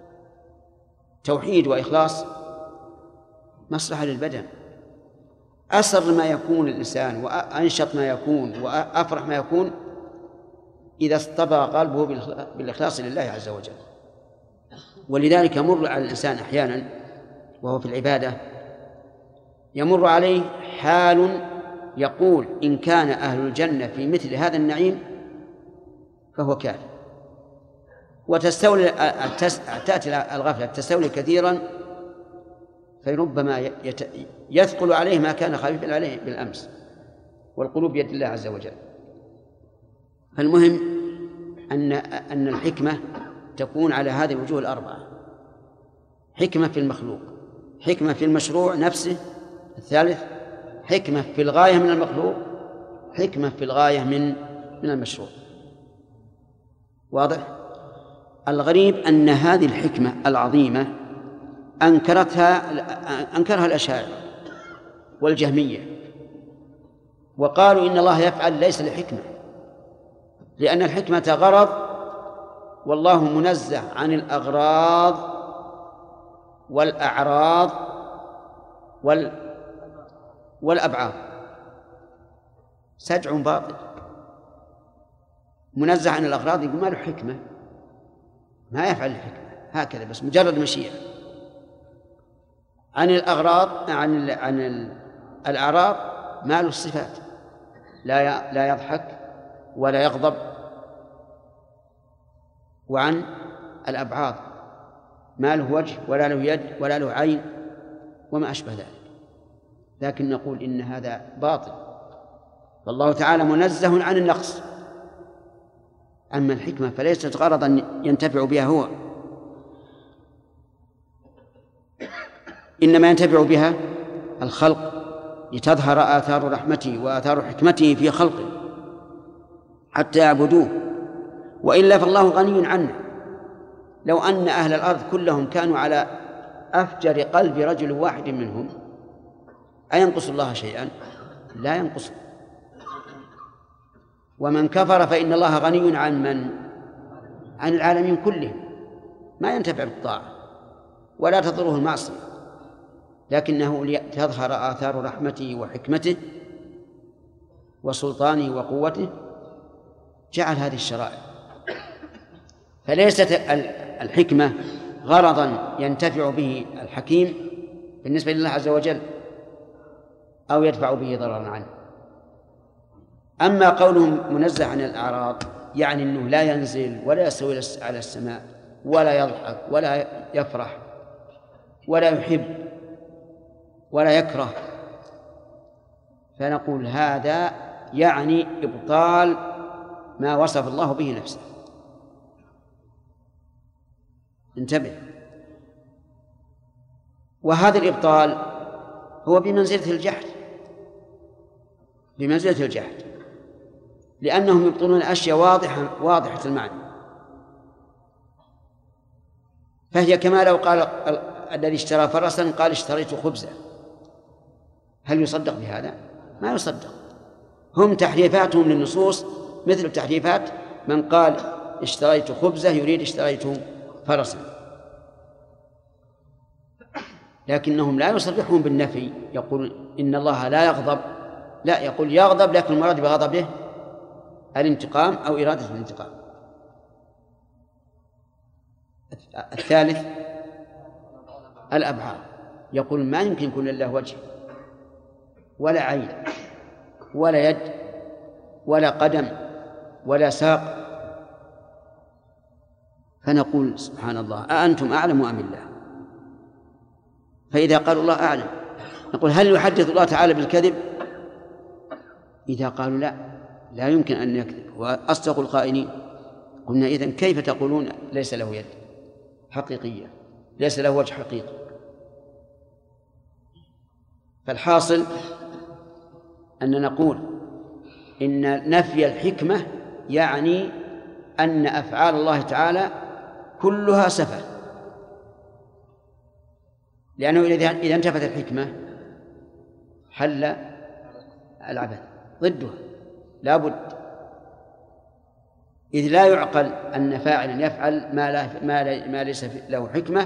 توحيد وإخلاص، مصلحة للبدن. أسر ما يكون الإنسان وأنشط ما يكون وأفرح ما يكون إذا اصطبغ قلبه بالإخلاص لله عز وجل. ولذلك يمر على الإنسان أحيانا وهو في العبادة، يمر عليه حال يقول إن كان أهل الجنة في مثل هذا النعيم فهو كافر، تأتي الغفلة تستولي كثيرا، فربما يثقل عليه ما كان خفيفا عليه بالأمس، والقلوب بيد الله عز وجل. فالمهم أن الحكمة تكون على هذه الوجوه الأربعة: حكمة في المخلوق، حكمة في المشروع نفسه، الثالث حكمة في الغاية من المخلوق، حكمة في الغاية من المشروع. واضح؟ الغريب أن هذه الحكمة العظيمة أنكرها الأشاعرة والجهمية، وقالوا إن الله يفعل ليس لحكمة، لأن الحكمة غرض، والله منزه عن الأغراض والأعراض والأبعاد. سجع باطل. منزه عن الأغراض يقول ما له حكمة، ما يفعل الحكمة، هكذا بس مجرد مشيئة. عن الأغراض عن الأعراض ما له الصفات، لا يضحك ولا يغضب. وعن الأبعاد ما له وجه ولا له يد ولا له عين وما أشبه ذلك. لكن نقول إن هذا باطل، فالله تعالى منزه عن النقص. أما الحكمة فليست غرضا ينتفع بها هو، إنما ينتفع بها الخلق لتظهر آثار رحمته وآثار حكمته في خلقه حتى يعبدوه، وإلا فالله غني عنه. لو أن أهل الأرض كلهم كانوا على أفجر قلب رجل واحد منهم أينقص الله شيئا؟ لا ينقص. ومن كفر فإن الله غني عن العالمين كلهم، ما ينتفع بالطاعة ولا تضره المعصية، لكنه لتظهر آثار رحمته وحكمته وسلطانه وقوته جعل هذه الشرائع. فليست الحكمة غرضا ينتفع به الحكيم بالنسبة لله عز وجل أو يدفع به ضررا عنه. أما قولهم منزه عن الأعراض يعني أنه لا ينزل ولا يستوي على السماء ولا يضحك ولا يفرح ولا يحب ولا يكره، فنقول هذا يعني إبطال ما وصف الله به نفسه. انتبه. وهذا الإبطال هو بمنزلة الجحد، بمنزلة الجحد، لأنهم يبطلون أشياء واضحة المعنى. فهي كما لو قال الذي اشترى فرسا قال اشتريت خبزا، هل يصدق بهذا؟ ما يصدق. هم تحريفاتهم للنصوص مثل تحريفات من قال اشتريت خبزة يريد اشتريت فرسا، لكنهم لا يصرحون بالنفي، يقول إن الله لا يغضب، لا، يقول يغضب لكن المراد بغضبه الانتقام أو إرادة الانتقام. الثالث الأبعاد، يقول ما يمكن يكون لله وجه ولا عين ولا يد ولا قدم ولا ساق. فنقول سبحان الله أأنتم أعلم أم الله؟ فإذا قالوا الله أعلم نقول هل يحدث الله تعالى بالكذب؟ إذا قالوا لا يمكن أن يكذب وأصدق القائلين، قلنا إذن كيف تقولون ليس له يد حقيقية، ليس له وجه حقيقي؟ فالحاصل أن نقول إن نفي الحكمة يعني أن أفعال الله تعالى كلها سفه، لأنه إذا انتفت الحكمة حل العبث ضدها لا بد، إذ لا يعقل أن فاعلا يفعل ما ليس له حكمة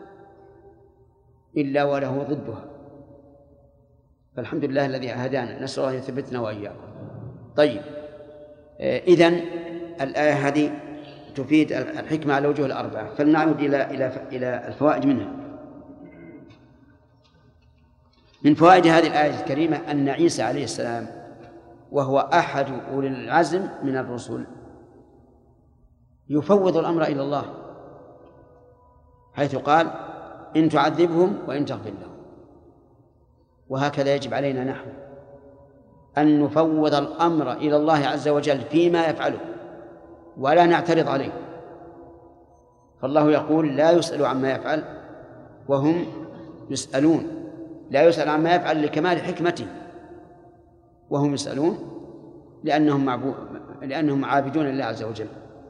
إلا وله ضدها. فالحمد لله الذي هدانا، نسأل الله يثبتنا وإياكم. طيب، إذن الآية هذه تفيد الحكمة على وجوه الأربعة، فلنعود إلى الفوائد منها. من فوائد هذه الآية الكريمة أن عيسى عليه السلام وهو أحد أولي العزم من الرسل يفوض الأمر إلى الله، حيث قال إن تعذبهم وإن تغفر لهم. وهكذا يجب علينا نحن أن نفوض الأمر إلى الله عز وجل فيما يفعله، ولا نعترض عليه. فالله يقول لا يسأل عما يفعل وهم يسألون، لا يسأل عما يفعل لكمال حكمته وهم يسألون لأنهم عابدون لله عز وجل.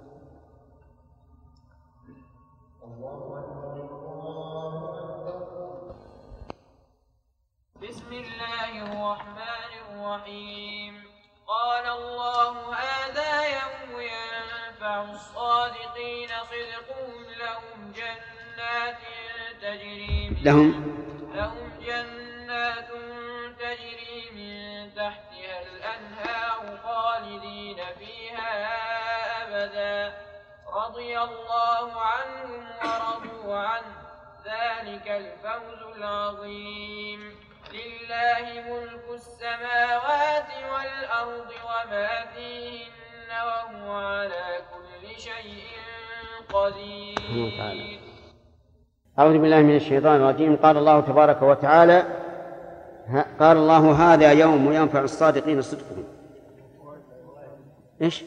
بسم الله الرحمن الرحيم. قال الله هذا يوم ينفع الصادقين صدقهم لهم جنات تجري من تحتها الأنهار خالدين فيها أبدا رضي الله عنهم ورضوا عنه ذلك الفوز العظيم. لله ملك السماوات والأرض وما فيهن وهو على كل شيء قدير. أعوذ بالله من الشيطان الرجيم. قال الله تبارك وتعالى قال الله هذا يوم ينفع الصادقين صدقهم. إيش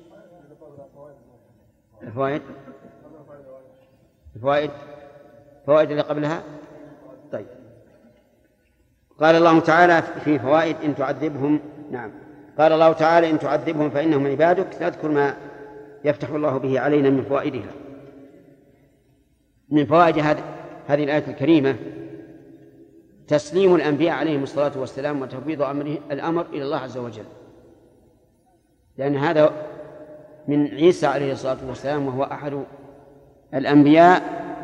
الفوائد اللي قبلها؟ طيب، قال الله تعالى في فوائد إن تعذبهم. نعم، قال الله تعالى إن تعذبهم فإنهم عبادك. نذكر ما يفتح الله به علينا من فوائدها. من فوائد هذه الآية الكريمة تسليم الأنبياء عليهم الصلاة والسلام وتفويض الأمر إلى الله عز وجل، لأن هذا من عيسى عليه الصلاة والسلام وهو أحد الأنبياء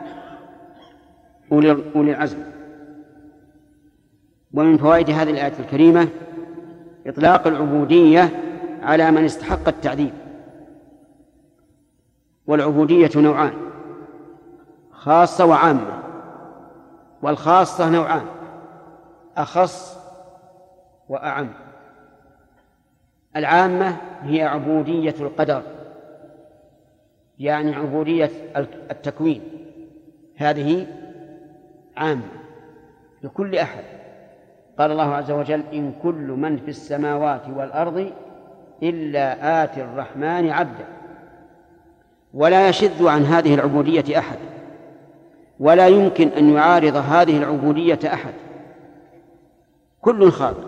أولي العزم. ومن فوائد هذه الآية الكريمة إطلاق العبودية على من استحق التعذيب. والعبودية نوعان، خاصة وعامة. والخاصة نوعان، أخص وأعم. العامة هي عبودية القدر، يعني عبودية التكوين، هذه عامة لكل أحد. قال الله عز وجل إن كل من في السماوات والأرض إلا آتي الرحمن عبدا. ولا يشذ عن هذه العبودية أحد، ولا يمكن أن يعارض هذه العبودية أحد، كل خاضع.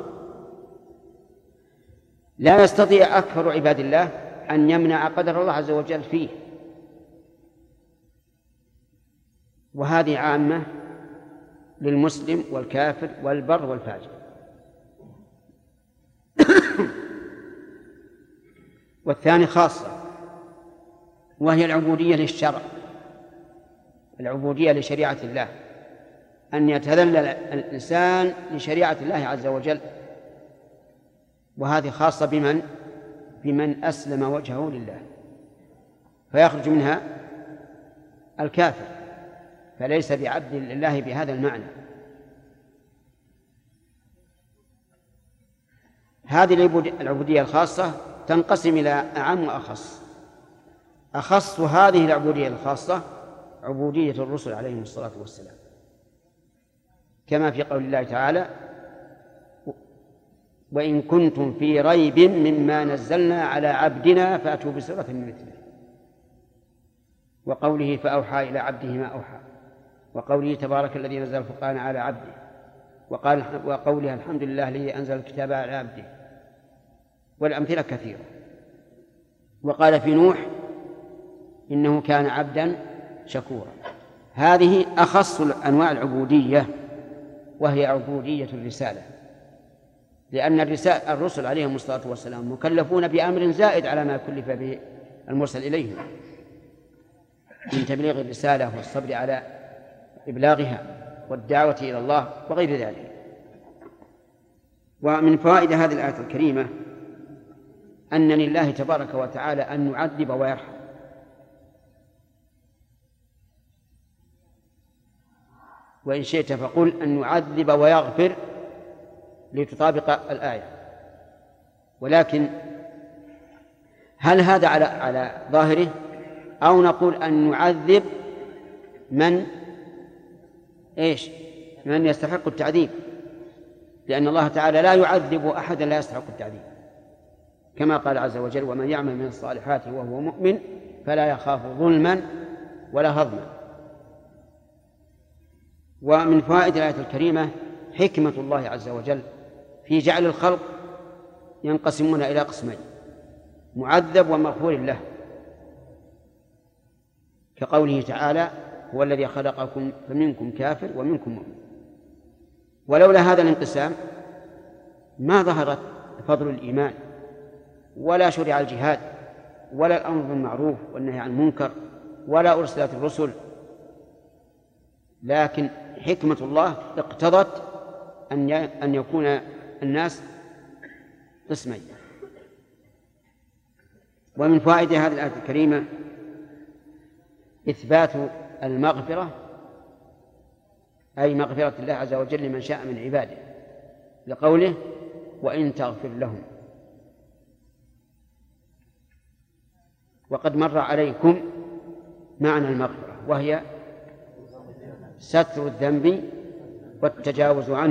لا يستطيع أكثر عباد الله أن يمنع قدر الله عز وجل فيه. وهذه عامة للمسلم والكافر والبر والفاجر. والثاني خاصة، وهي العبودية للشرع، العبودية لشريعة الله، أن يتذلل الإنسان لشريعة الله عز وجل. وهذه خاصة بمن أسلم وجهه لله، فيخرج منها الكافر، فليس بعبد لله بهذا المعنى. هذه العبودية الخاصة تنقسم إلى أعم وأخص. أخص هذه العبودية الخاصة عبودية الرسل عليهم الصلاة والسلام، كما في قول الله تعالى وإن كنتم في ريب مما نزلنا على عبدنا فأتوا بسورة من مثله، وقوله فأوحى إلى عبده ما أوحى، وقوله تبارك الذي نزل الفرقان على عبده، وقولها الحمد لله الذي أنزل الكتاب على عبده، والأمثلة كثيرة. وقال في نوح إنه كان عبدا شكورا. هذه أخص أنواع العبودية، وهي عبودية الرسالة، لأن الرسل عليهم الصلاة والسلام مكلفون بأمر زائد على ما كلف به المرسل إليهم من تبليغ الرسالة والصبر على إبلاغها والدعوة إلى الله وغير ذلك. ومن فوائد هذه الآية الكريمة أن لله تبارك وتعالى أن يعذب ويرحم، وإن شئت فقل أن يعذب ويغفر لتطابق الآية. ولكن هل هذا على ظاهره، أو نقول أن يعذب من يستحق التعذيب، لأن الله تعالى لا يعذب أحدا لا يستحق التعذيب. كما قال عز وجل: ومن يعمل من الصالحات وهو مؤمن فلا يخاف ظلما ولا هضما. ومن فوائد الآية الكريمة حكمة الله عز وجل في جعل الخلق ينقسمون إلى قسمين: معذب ومغفور له، كقوله تعالى: هو الذي خلقكم فمنكم كافر ومنكم مؤمن. ولولا هذا الانقسام ما ظهرت فضل الإيمان، ولا شرع الجهاد، ولا الأمر بالمعروف والنهي عن المنكر، ولا أرسلت الرسل. لكن حكمة الله اقتضت أن يكون الناس قسمين. ومن فوائد هذه الآية الكريمة إثبات المغفرة، أي مغفرة الله عز وجل لمن شاء من عباده، لقوله: وإن تغفر لهم. وقد مر عليكم معنى المغفرة، وهي ستر الذنب والتجاوز عنه.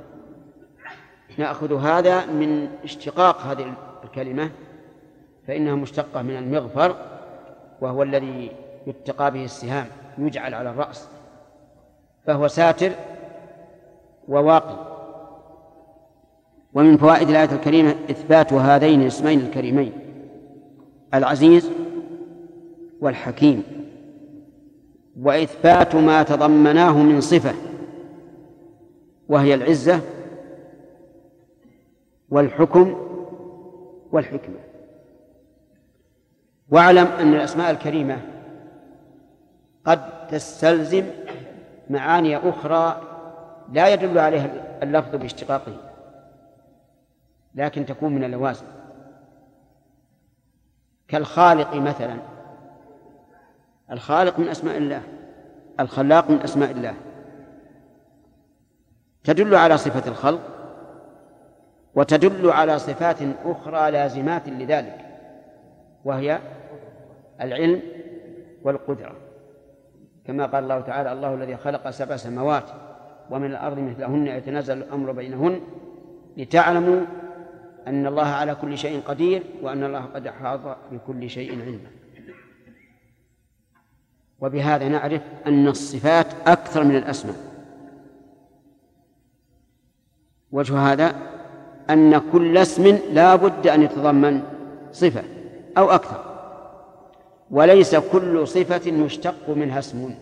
نأخذ هذا من اشتقاق هذه الكلمة، فإنها مشتقة من المغفر، وهو الذي يتقى به السهام، يجعل على الرأس، فهو ساتر وواقي. ومن فوائد الآية الكريمة إثبات هذين الاسمين الكريمين: العزيز والحكيم، وإثبات ما تضمناه من صفة، وهي العزة والحكم والحكمة. واعلم أن الأسماء الكريمة قد تستلزم معاني أخرى لا يدل عليها اللفظ باشتقاقه، لكن تكون من اللوازم، كالخالق مثلا. الخالق من أسماء الله، الخلاق من أسماء الله، تدل على صفة الخلق وتدل على صفات أخرى لازمات لذلك، وهي العلم والقدرة، كما قال الله تعالى: الله الذي خلق 7 سماوات ومن الأرض مثلهن يتنزل الأمر بينهن لتعلموا أن الله على كل شيء قدير وأن الله قد أحاط بكل شيء علما. وبهذا نعرف أن الصفات أكثر من الأسماء. وجه هذا أن كل اسم لا بد أن يتضمن صفة أو أكثر، وليس كل صفة مشتق منها اسم.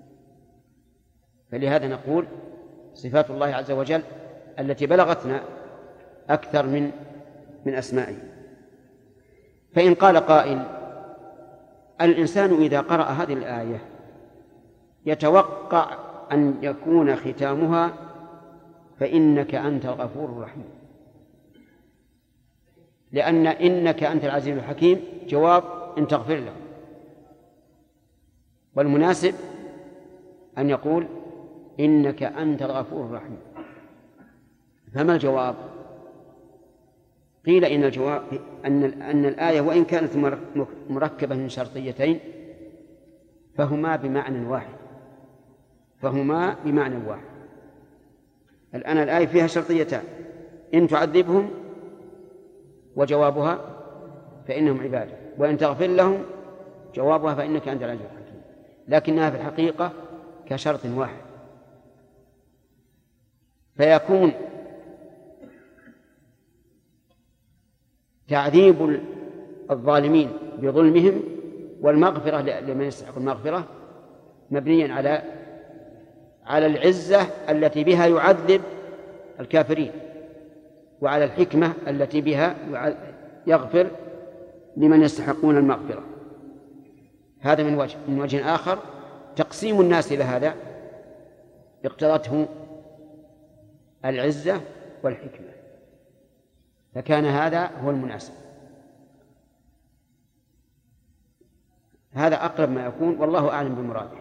فلهذا نقول صفات الله عز وجل التي بلغتنا أكثر من أسمائه. فإن قال قائل: الإنسان إذا قرأ هذه الآية يتوقع أن يكون ختامها فإنك أنت الغفور الرحيم، لأن إنك أنت العزيز الحكيم جواب إن تغفر له، والمناسب أن يقول إنك أنت الغفور الرحيم. فما الجواب؟ قيل إن الجواب أن الآية وإن كانت مركبة من شرطيتين فهما بمعنى واحد. الآن الآية فيها شرطيتان: إن تعذبهم، وجوابها فإنهم عبادك، وإن تغفر لهم، جوابها فإنك أنت العزيز الحكيم، لكنها في الحقيقة كشرط واحد. فيكون تعذيب الظالمين بظلمهم والمغفرة لمن يستحق المغفرة مبنيا على العزة التي بها يعذب الكافرين، وعلى الحكمة التي بها يغفر لمن يستحقون المغفرة. هذا من وجه آخر تقسيم الناس إلى هذا اقتضته العزة والحكمة، فكان هذا هو المناسب. هذا أقرب ما يكون، والله أعلم بمراده.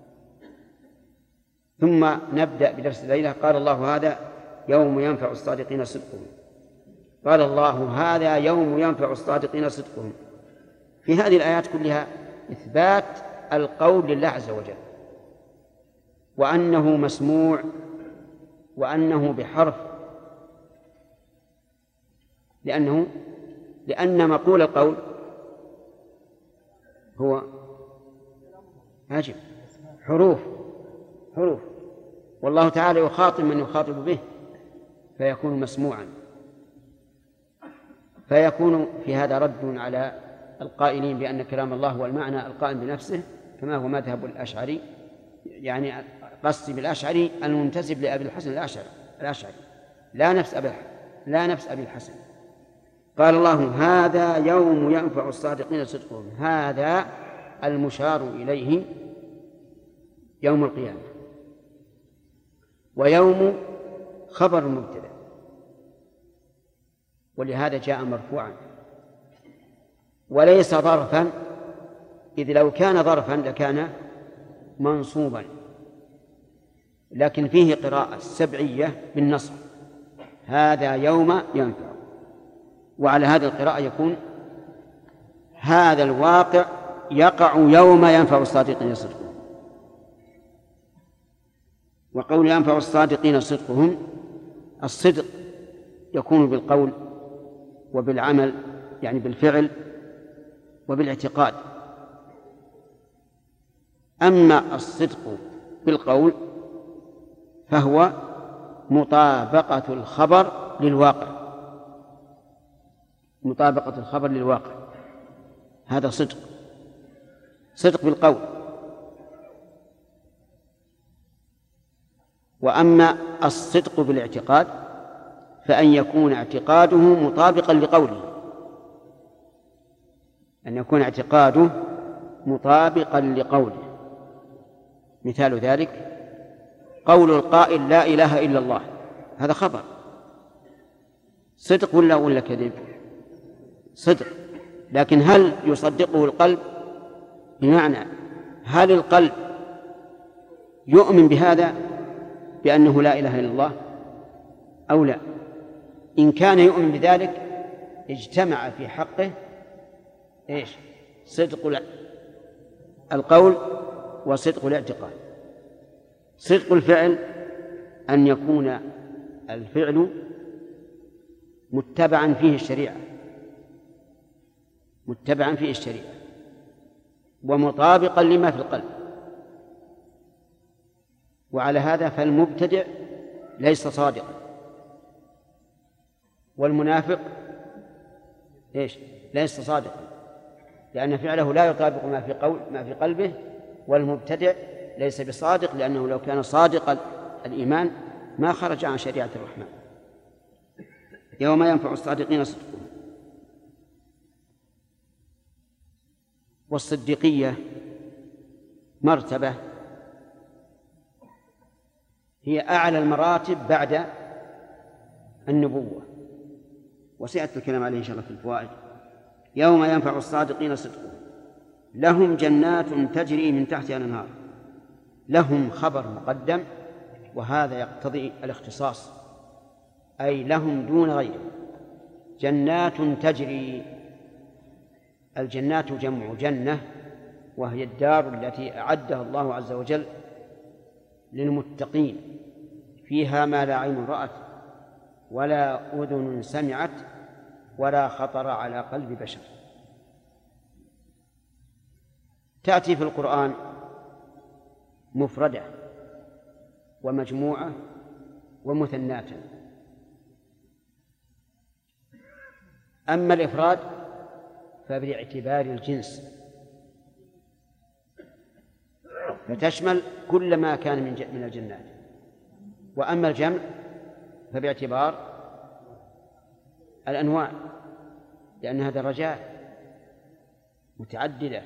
ثم نبدأ بدرس الليلة. قال الله: هذا يوم ينفع الصادقين صدقهم. قال الله: هذا يوم ينفع الصادقين صدقهم. في هذه الآيات كلها إثبات القول لله عز وجل، وأنه مسموع، وأنه بحرف، لأنه لأن مقول القول هو عجب حروف، والله تعالى يخاطب من يخاطب به فيكون مسموعا، فيكون في هذا رد على القائلين بأن كلام الله هو المعنى القائم بنفسه، كما هو مذهب الأشعري، يعني قصدي بالأشعري المنتسب لأبي الحسن الأشعري لا نفس أبي الحسن. قال الله: هذا يوم ينفع الصادقين صدقهم. هذا المشار إليه يوم القيامة، ويوم خبر مبتدأ، ولهذا جاء مرفوعا وليس ظرفا، إذ لو كان ظرفا لكان منصوبا، لكن فيه قراءة سبعية بالنصب: هذا يوم ينفع. وعلى هذه القراءة يكون هذا الواقع يقع يوم ينفع الصادقين صدقهم. وقول ينفع الصادقين صدقهم، الصدق يكون بالقول وبالعمل، يعني بالفعل وبالاعتقاد. أما الصدق بالقول فهو مطابقة الخبر للواقع، مطابقة الخبر للواقع، هذا صدق بالقول. وأما الصدق بالاعتقاد فأن يكون اعتقاده مطابقا لقوله، أن يكون اعتقاده مطابقا لقوله. مثال ذلك قول القائل: لا إله إلا الله، هذا خبر، صدق ولا كذب؟ صدق، لكن هل يصدقه القلب؟ بمعنى هل القلب يؤمن بهذا بأنه لا إله إلا الله أو لا؟ إن كان يؤمن بذلك اجتمع في حقه صدق القول وصدق الاعتقاد. صدق الفعل أن يكون الفعل متبعا فيه الشريعة ومطابقا لما في القلب. وعلى هذا فالمبتدع ليس صادقا، والمنافق ليس صادقا، لأن فعله لا يطابق ما في قلبه. والمبتدع ليس بصادق، لأنه لو كان صادق الإيمان ما خرج عن شريعة الرحمن. يوم ينفع الصادقين صدقهم. والصديقية مرتبة هي أعلى المراتب بعد النبوة، وسيأتي الكلام عليه إن شاء الله في الفوائد. يوم ينفع الصادقين صدقهم لهم جنات تجري من تحتها الأنهار. لهم خبر مقدم، وهذا يقتضي الاختصاص، أي لهم دون غيرهم. جنات تجري، الجنات جمع جنة، وهي الدار التي أعدها الله عز وجل للمتقين، فيها ما لا عين رأت ولا أذن سمعت ولا خطر على قلب بشر. تأتي في القرآن مفردة ومجموعة ومثناة. أما الإفراد فباعتبار الجنس، فتشمل كل ما كان من الجنات. وأما الجمع فباعتبار الأنواع، لأنها درجات متعددة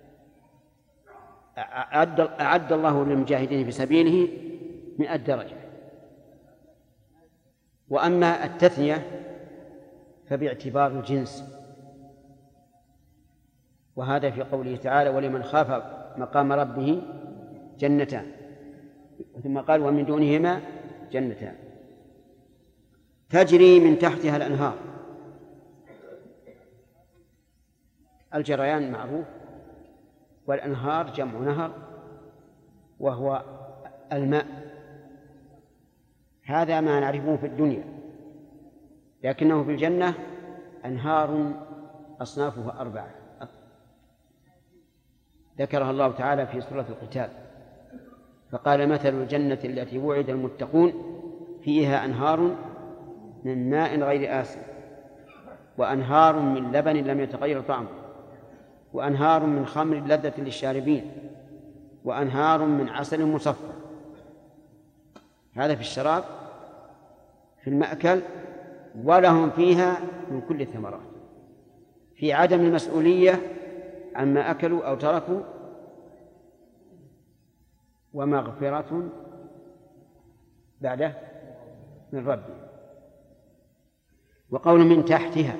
أعد الله للمجاهدين في سبيله 100 درجة. وأما التثنية فباعتبار الجنس، وهذا في قوله تعالى: ولمن خاف مقام ربه جنتان، ثم قال: ومن دونهما جنتان تجري من تحتها الأنهار. الجريان معروف، والأنهار جمع نهر وهو الماء. هذا ما نعرفه في الدنيا، لكنه في الجنة أنهار أصنافها 4 ذكرها الله تعالى في سورة القتال، فقال مثل الجنة التي وعد المتقون فيها أنهار من ماء غير آسن وأنهار من لبن لم يتغير طعمه وأنهار من خمر لذة للشاربين وأنهار من عسل مصفى. هذا في الشراب، في المأكل، ولهم فيها من كل الثمرات، في عدم المسؤولية عما أكلوا أو تركوا، ومغفرة بعده من ربهم. وقول من تحتها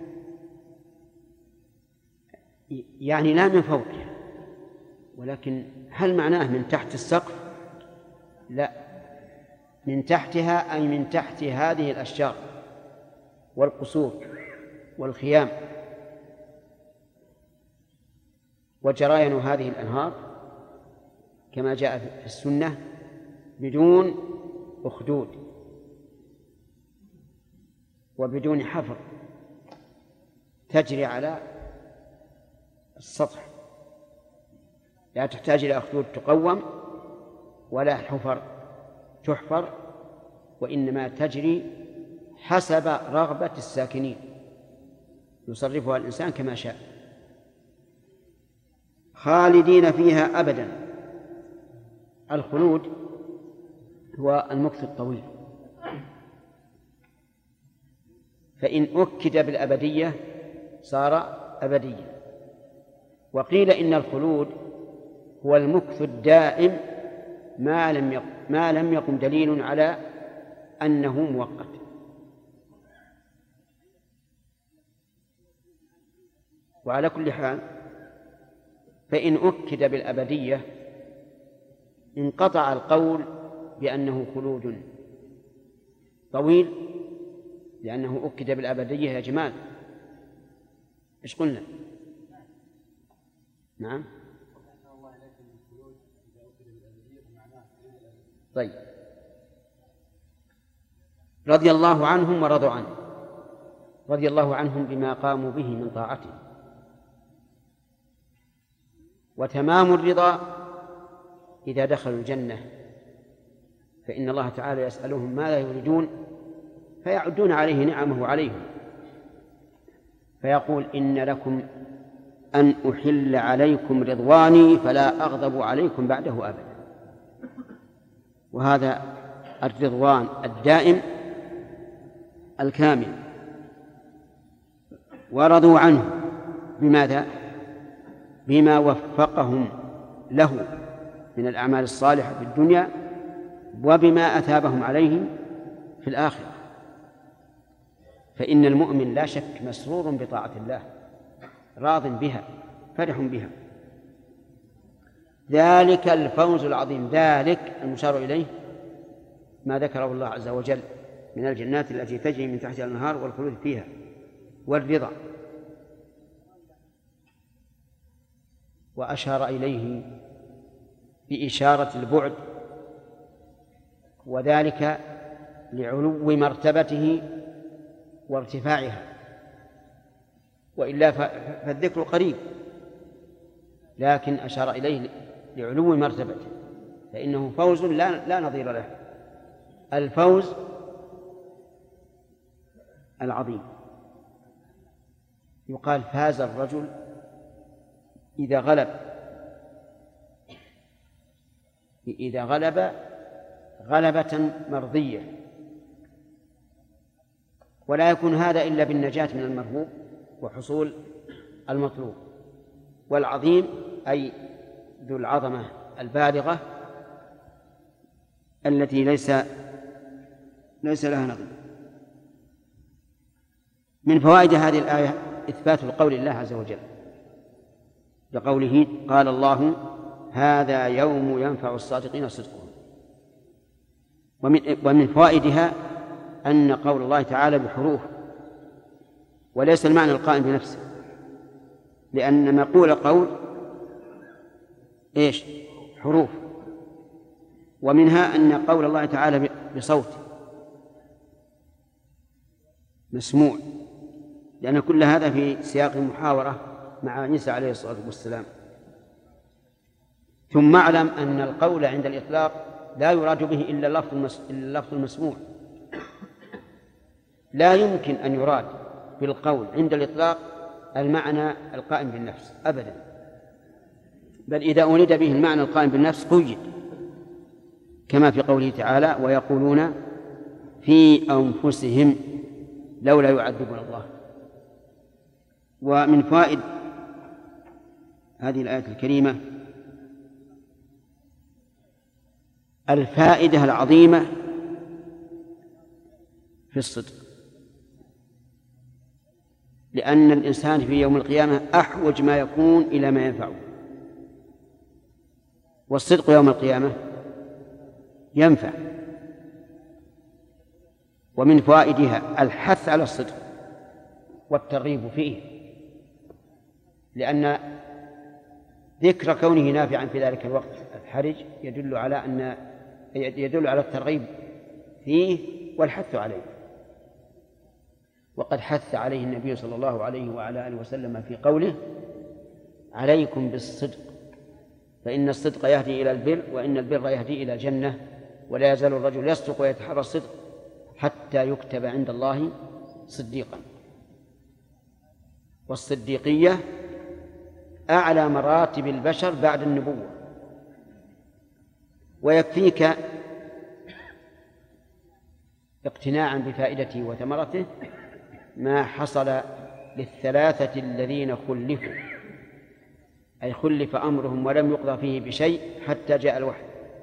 يعني لا من فوقها، ولكن هل معناه من تحت السقف؟ لا، من تحتها أي من تحت هذه الأشجار والقصور والخيام وجريان هذه الأنهار كما جاء في السنة بدون أخدود وبدون حفر، تجري على السطح، لا تحتاج إلى أخدود تقوم ولا حفر تحفر، وإنما تجري حسب رغبة الساكنين يصرفها الإنسان كما شاء، خالدين فيها أبدا. الخلود هو المكث الطويل، فإن أكد بالأبدية صار أبديا. وقيل إن الخلود هو المكث الدائم ما لم يقم دليل على أنه مؤقت. وعلى كل حال فإن أكد بالأبدية انقطع القول بأنه خلود طويل، لأنه أكد بالأبدية يا جمال. إيش قلنا؟ نعم. طيب، رضي الله عنهم ورضوا عنه. رضي الله عنهم بما قاموا به من طاعته، وتمام الرضا إذا دخلوا الجنة، فإن الله تعالى يسألهم ماذا يريدون فيعدون عليه نعمه عليهم، فيقول إن لكم أن أحل عليكم رضواني فلا أغضب عليكم بعده أبدا. وهذا الرضوان الدائم الكامل. ورضوا عنه بماذا؟ بما وفقهم له من الأعمال الصالحة في الدنيا وبما أثابهم عليه في الآخرة. فإن المؤمن لا شك مسرور بطاعة الله، راض بها، فرح بها. ذلك الفوز العظيم. ذلك المشار إليه ما ذكره الله عز وجل من الجنات التي تجري من تحتها الأنهار والخلود فيها والرضا، وأشار إليه بإشارة البعد، وذلك لعلو مرتبته وارتفاعها، وإلا فالذكر قريب، لكن أشار إليه لعلو مرتبته، فإنه فوز لا نظير له، الفوز العظيم. يقال فاز الرجل إذا غلب غلبة مرضية، ولا يكون هذا إلا بالنجاة من المرهوب وحصول المطلوب. والعظيم أي ذو العظمة البالغة التي ليس لها نظير. من فوائد هذه الآية إثبات القول لله عز وجل بقوله قال الله هذا يوم ينفع الصادقين صدقهم. ومن فوائدها أن قول الله تعالى بحروف وليس المعنى القائم بنفسه، لأن مقول قول إيش؟ حروف. ومنها أن قول الله تعالى بصوت مسموع، لأن كل هذا في سياق المحاورة مع عيسى عليه الصلاة والسلام. ثم اعلم أن القول عند الإطلاق لا يراد به إلا اللفظ المسموع. لا يمكن أن يراد بالقول عند الإطلاق المعنى القائم بالنفس أبدا، بل إذا أريد به المعنى القائم بالنفس قيد، كما في قوله تعالى: ويقولون في أنفسهم لولا يعذبنا الله. ومن فوائد هذه الآية الكريمة الفائدة العظيمة في الصدق، لأن الإنسان في يوم القيامة أحوج ما يكون إلى ما ينفعه، والصدق يوم القيامة ينفع. ومن فوائدها الحث على الصدق والترغيب فيه، لأن ذكر كونه نافعا في ذلك الوقت الحرج يدل على الترغيب فيه والحث عليه. وقد حث عليه النبي صلى الله عليه وعلى آله وسلم في قوله: عليكم بالصدق فإن الصدق يهدي إلى البر وإن البر يهدي إلى الجنة ولا يزال الرجل يصدق ويتحرى الصدق حتى يكتب عند الله صديقا. والصديقية أعلى مراتب البشر بعد النبوة. ويكفيك اقتناعا بفائدته وثمرته ما حصل للثلاثة الذين خلفوا، أي خلف أمرهم ولم يقضى فيه بشيء حتى جاء الوحي،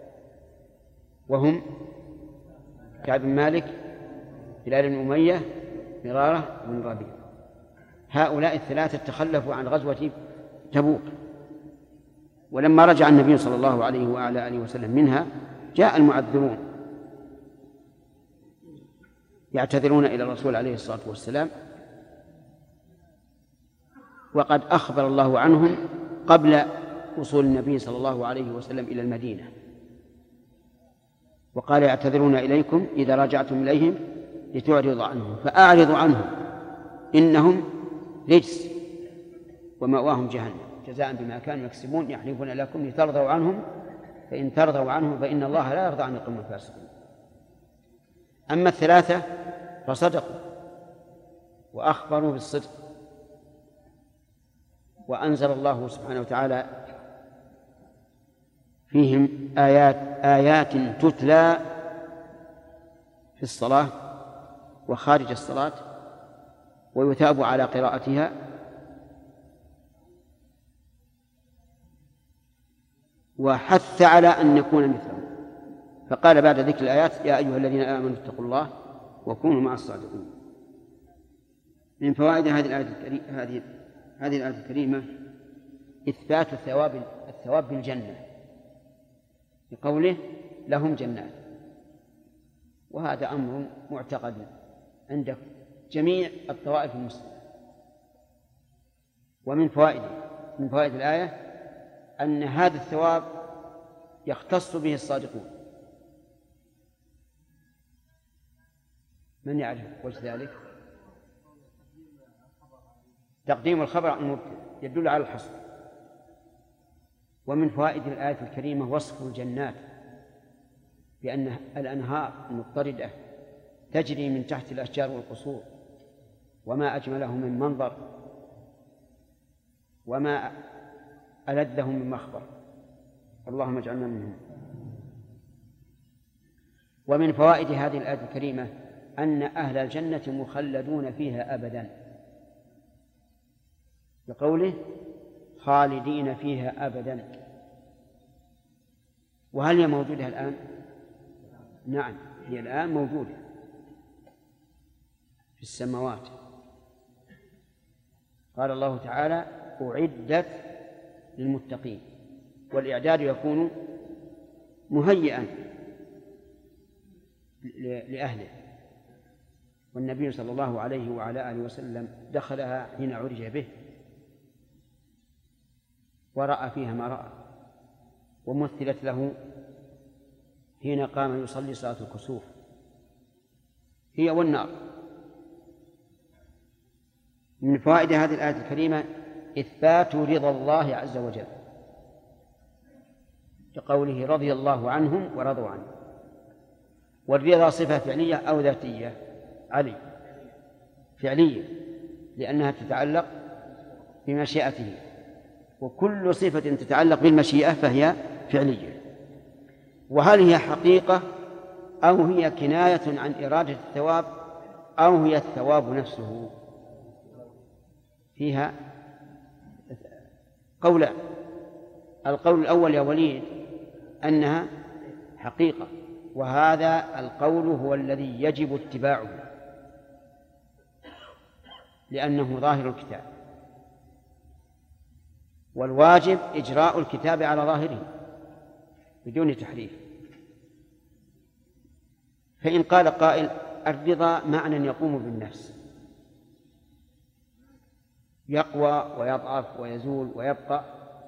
وهم كعب بن مالك، هلال بن أمية، مرارة بن ربيع. هؤلاء الثلاثة تخلفوا عن غزوة تبوك، ولما رجع النبي صلى الله عليه وعلى آله وسلم منها جاء المعذرون يعتذرون إلى الرسول عليه الصلاة والسلام، وقد أخبر الله عنهم قبل وصول النبي صلى الله عليه وسلم إلى المدينة، وقال: يعتذرون إليكم إذا رجعتم إليهم لتعرضوا عنهم فأعرضوا عنهم إنهم رجس ومأواهم جهنم جزاء بما كانوا يكسبون يحلفون لكم لترضوا عنهم فإن ترضوا عنهم فإن الله لا يرضى عن القوم الفاسقين. أما الثلاثة فصدقوا وأخبروا بالصدق، وأنزل الله سبحانه وتعالى فيهم آيات تتلى في الصلاة وخارج الصلاة ويثاب على قراءتها، وحث على أن نكون مثلهم، فقال بعد ذكر الآيات: يا أيها الذين آمنوا اتقوا الله وكونوا مع الصادقين. من فوائد هذه الآية الكريمة إثبات الثواب بالجنة بقوله: لهم جنات، وهذا أمر معتقد عند جميع الطوائف المسلمة. ومن فوائد الآية أن هذا الثواب يختص به الصادقون. من يعرف وجه ذلك؟ تقديم الخبر عن المبتدأ يدل على الحصر. ومن فوائد الآية الكريمة وصف الجنات بأن الأنهار المضطردة تجري من تحت الأشجار والقصور، وما أجمله من منظر وما ألذه من مخبر، اللهم اجعلنا منهم. ومن فوائد هذه الآية الكريمة أن أهل الجنة مخلدون فيها أبدا، بقوله: خالدين فيها أبدا. وهل هي موجودة الآن؟ نعم، هي الآن موجودة في السماوات. قال الله تعالى: أعدت للمتقين، والإعداد يكون مهيئا لأهله. والنبي صلى الله عليه وعلى آله وسلم دخلها حين عرج به ورأى فيها ما رأى، ومثلت له حين قام يصلي صلاة الكسوف، هي والنار. من فوائد هذه الآية الكريمة إثبات رضا الله عز وجل لقوله رضي الله عنهم ورضوا عنه. والرضا صفة فعلية أو ذاتية؟ علي فعلية، لأنها تتعلق بمشيئته، وكل صفة تتعلق بالمشيئة فهي فعلية. وهل هي حقيقة أو هي كناية عن إرادة الثواب أو هي الثواب نفسه؟ فيها قولان. القول الأول يا وليد أنها حقيقة، وهذا القول هو الذي يجب اتباعه لأنه ظاهر الكتاب، والواجب إجراء الكتاب على ظاهره بدون تحريف. فإن قال قائل الرضا معنى يقوم بالنفس، يقوى ويضعف ويزول ويبقى،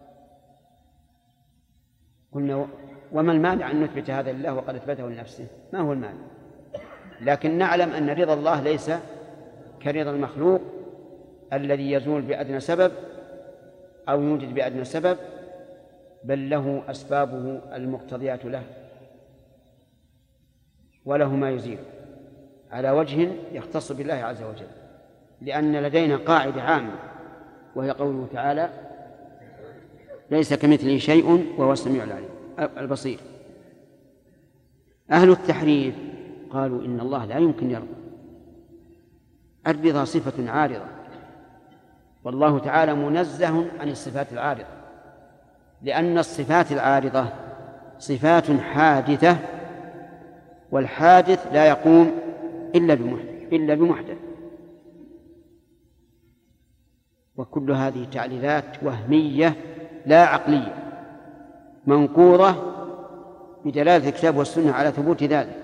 قلنا وما المانع أن نثبت هذا لله وقد أثبته لنفسه؟ ما هو المانع؟ لكن نعلم أن رضا الله ليس كرضا المخلوق الذي يزول بأدنى سبب أو يوجد بأدنى سبب، بل له أسبابه المقتضيات له وله ما يزيل على وجه يختص بالله عز وجل. لأن لدينا قاعدة عامة وهي قوله تعالى ليس كمثله شيء وهو السميع العليم البصير. أهل التحريف قالوا إن الله لا يمكن يرضى، الرضا صفة عارضة، والله تعالى منزه عن الصفات العارضة، لأن الصفات العارضة صفات حادثة، والحادث لا يقوم إلا بمحدث. وكل هذه تعليلات وهمية لا عقلية منقوضة بدلالة الكتاب والسنة على ثبوت ذلك.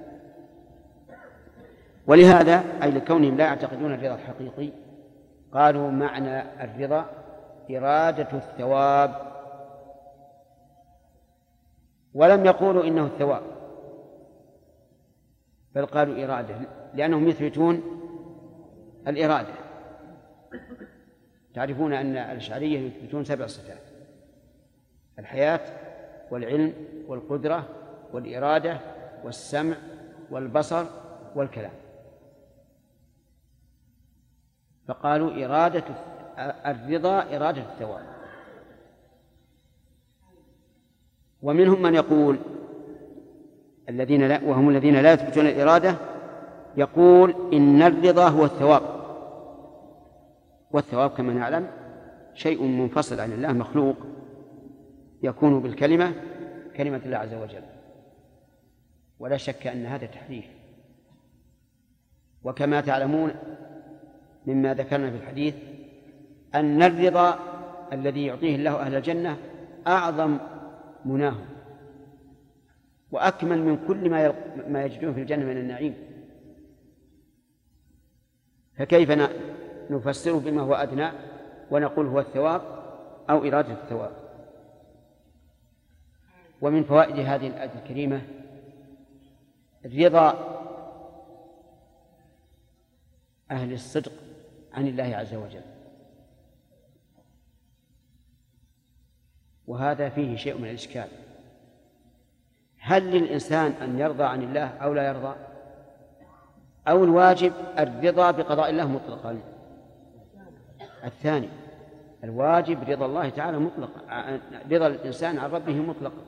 ولهذا أي لكونهم لا يعتقدون الرضا الحقيقي قالوا معنى الرضا إرادة الثواب، ولم يقولوا إنه الثواب بل قالوا إرادة، لأنهم يثبتون الإرادة. تعرفون أن الأشعرية يثبتون 7 صفات: الحياة والعلم والقدرة والإرادة والسمع والبصر والكلام، فقالوا إرادة الرضا إرادة الثواب. ومنهم من يقول وهم الذين لا يثبتون الإرادة، يقول إن الرضا هو الثواب، والثواب كما نعلم شيء منفصل عن الله مخلوق يكون بالكلمة كلمة الله عز وجل، ولا شك أن هذا تحريف. وكما تعلمون مما ذكرنا في الحديث أن الرضا الذي يعطيه الله أهل الجنة أعظم مناهم وأكمل من كل ما يجدون في الجنة من النعيم، فكيف نفسره بما هو أدنى ونقول هو الثواب أو إرادة الثواب؟ ومن فوائد هذه الآية الكريمة رضا أهل الصدق عن الله عز وجل، وهذا فيه شيء من الإشكال. هل للإنسان أن يرضى عن الله أو لا يرضى؟ أو الواجب الرضا بقضاء الله مطلقا؟ الثاني، الواجب رضا الله تعالى مطلقا، رضا الإنسان عن ربه مطلقا.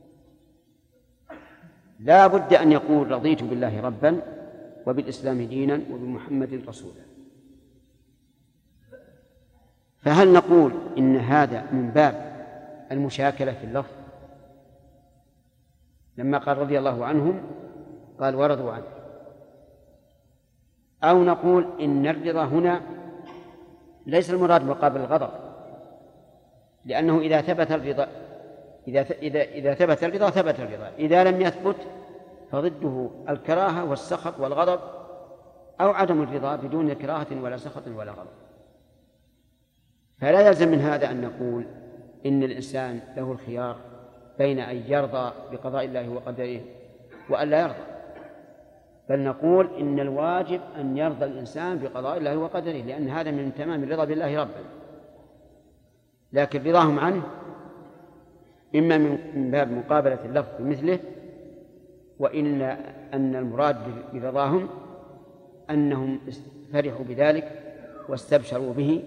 لا بد أن يقول رضيت بالله ربا وبالإسلام دينا وبمحمد رسولا. فهل نقول إن هذا من باب المشاكلة في اللفظ لما قال رضي الله عنهم قال ورضوا عنه، أو نقول إن الرضا هنا ليس المراد مقابل الغضب، لأنه إذا ثبت الرضا إذا ثبت الرضا ثبت الرضا، إذا لم يثبت فضده الكراهة والسخط والغضب أو عدم الرضا بدون كراهة ولا سخط ولا غضب. فلا يلزم من هذا أن نقول إن الإنسان له الخيار بين أن يرضى بقضاء الله وقدره وأن لا يرضى، بل نقول إن الواجب أن يرضى الإنسان بقضاء الله وقدره، لأن هذا من تمام الرضا بالله ربا. لكن رضاهم عنه إما من باب مقابلة اللفظ بمثله، وإلا أن المراد برضاهم أنهم فرحوا بذلك واستبشروا به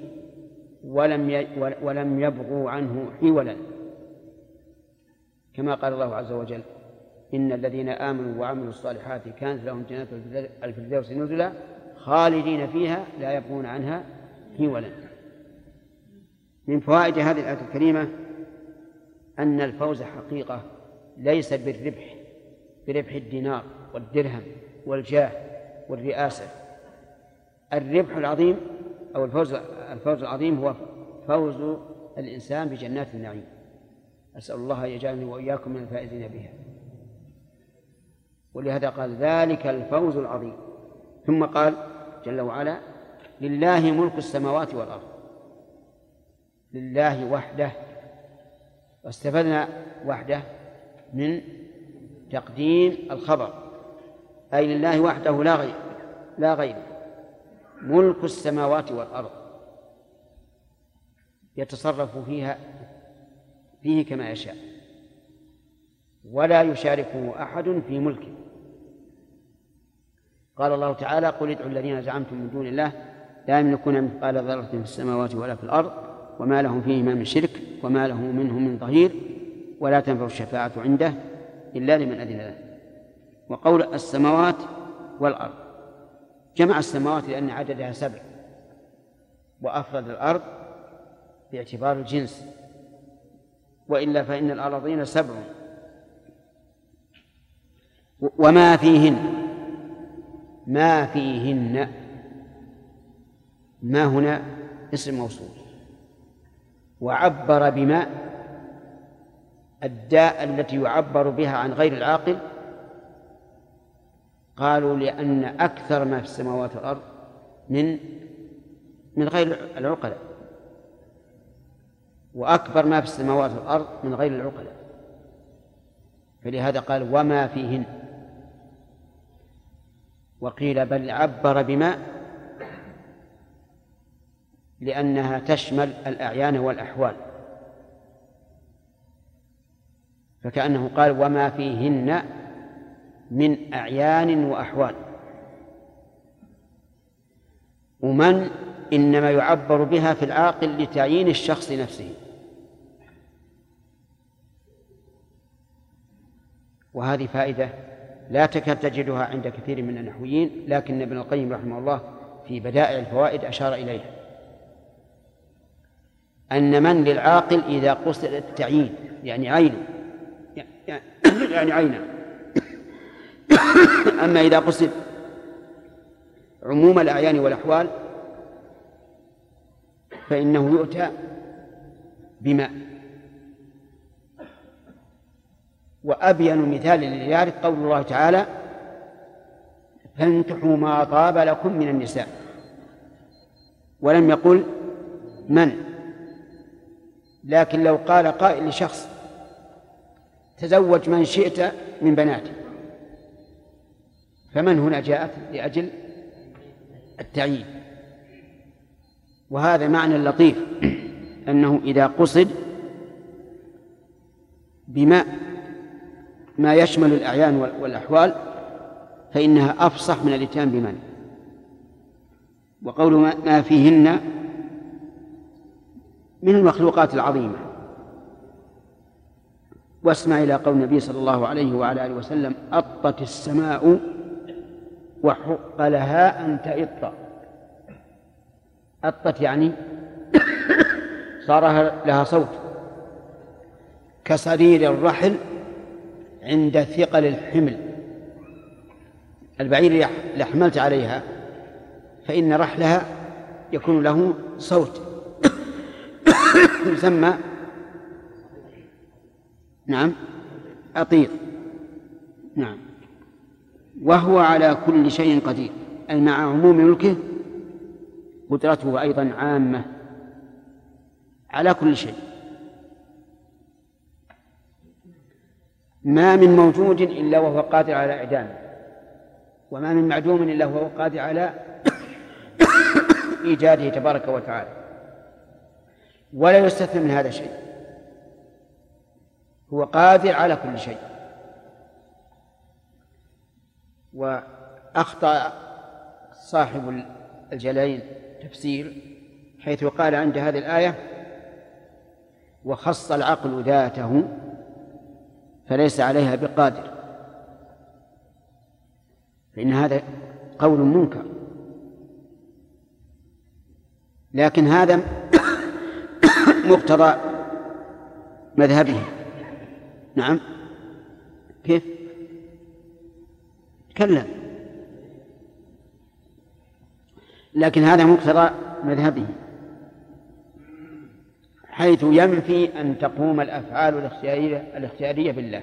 ولم يبغوا عنه حولا، كما قال الله عز وجل: إن الذين آمنوا وعملوا الصالحات كانت لهم جنات الفردوس نزلا خالدين فيها لا يبغون عنها حولا. من فوائد هذه الآية الكريمة أن الفوز حقيقة ليس بربح الدينار والدرهم والجاه والرئاسة. الربح العظيم أو الفوز العظيم هو فوز الإنسان بجنات النعيم. أسأل الله أن يجعلني وإياكم من الفائزين بها. ولهذا قال: ذلك الفوز العظيم. ثم قال جل وعلا: لله ملك السماوات والأرض. لله وحده، واستفدنا وحده من تقديم الخبر، أي لله وحده لا غير ملك السماوات والأرض، يتصرف فيه كما يشاء، ولا يشاركه أحد في ملكه. قال الله تعالى: قل ادعوا الذين زعمتم من دون الله لا يملكون مثقال ذرة في السماوات ولا في الأرض وما لهم فيهما من شرك وما له منهم من ظهير ولا تنفع الشفاعة عنده إلا لمن أذن له. وقول السماوات والأرض جمع السماوات لأن عددها 7، وأفرد الأرض باعتبار الجنس، وإلا فإن الأراضين 7 وما فيهن. ما فيهن، ما هنا اسم موصول، وعبر بما الداء التي يعبر بها عن غير العاقل. قالوا لأن أكثر ما في السماوات والأرض من غير العقلاء، وأكبر ما في السماوات والأرض من غير العقلاء، فلهذا قال وما فيهن. وقيل بل عبر بما لأنها تشمل الأعيان والأحوال، فكأنه قال وما فيهن من أعيان وأحوال. ومن إنما يعبر بها في العاقل لتعيين الشخص نفسه، وهذه فائدة لا تكاد تجدها عند كثير من النحويين، لكن ابن القيم رحمه الله في بدائع الفوائد أشار إليها، أن من للعاقل إذا قصد التعيين يعني عينه يعني عينه، أما إذا قصد عموم الأعيان والأحوال فإنه يؤتى بما. وأبين مثال لذلك قول الله تعالى: فانكحوا ما طاب لكم من النساء، ولم يقل من. لكن لو قال قائل لشخص: تزوج من شئت من بناتي، فمن هنا جاءت لأجل التعيين. وهذا معنى لطيف، أنه إذا قصد بما ما يشمل الأعيان والأحوال فإنها أفصح من الإتيان بمن. وقول ما فيهن من المخلوقات العظيمة. واسمع إلى قول النبي صلى الله عليه وعلى آله وسلم: أطت السماء وحق لها أن تئط. أطت يعني صار لها صوت، كصرير الرحل عند ثقل الحمل. البعير إذا حملت عليها فإن رحلها يكون له صوت يسمى أطير. وهو على كل شيء قدير، أي مع عموم ملكه قدرته أيضا عامة على كل شيء. ما من موجود إلا وهو قادر على إعدامه، وما من معدوم إلا هو قادر على إيجاده تبارك وتعالى، ولا يستثنى من هذا شيء، هو قادر على كل شيء. وأخطأ صاحب الجلالين تفسير حيث قال عند هذه الآية وخص العقل ذاته فليس عليها بقادر، فإن هذا قول منكر، لكن هذا مقتضى مذهبه. نعم، كيف؟ تكلم. لكن هذا مقتضى مذهبه حيث ينفي أن تقوم الأفعال الاختيارية بالله،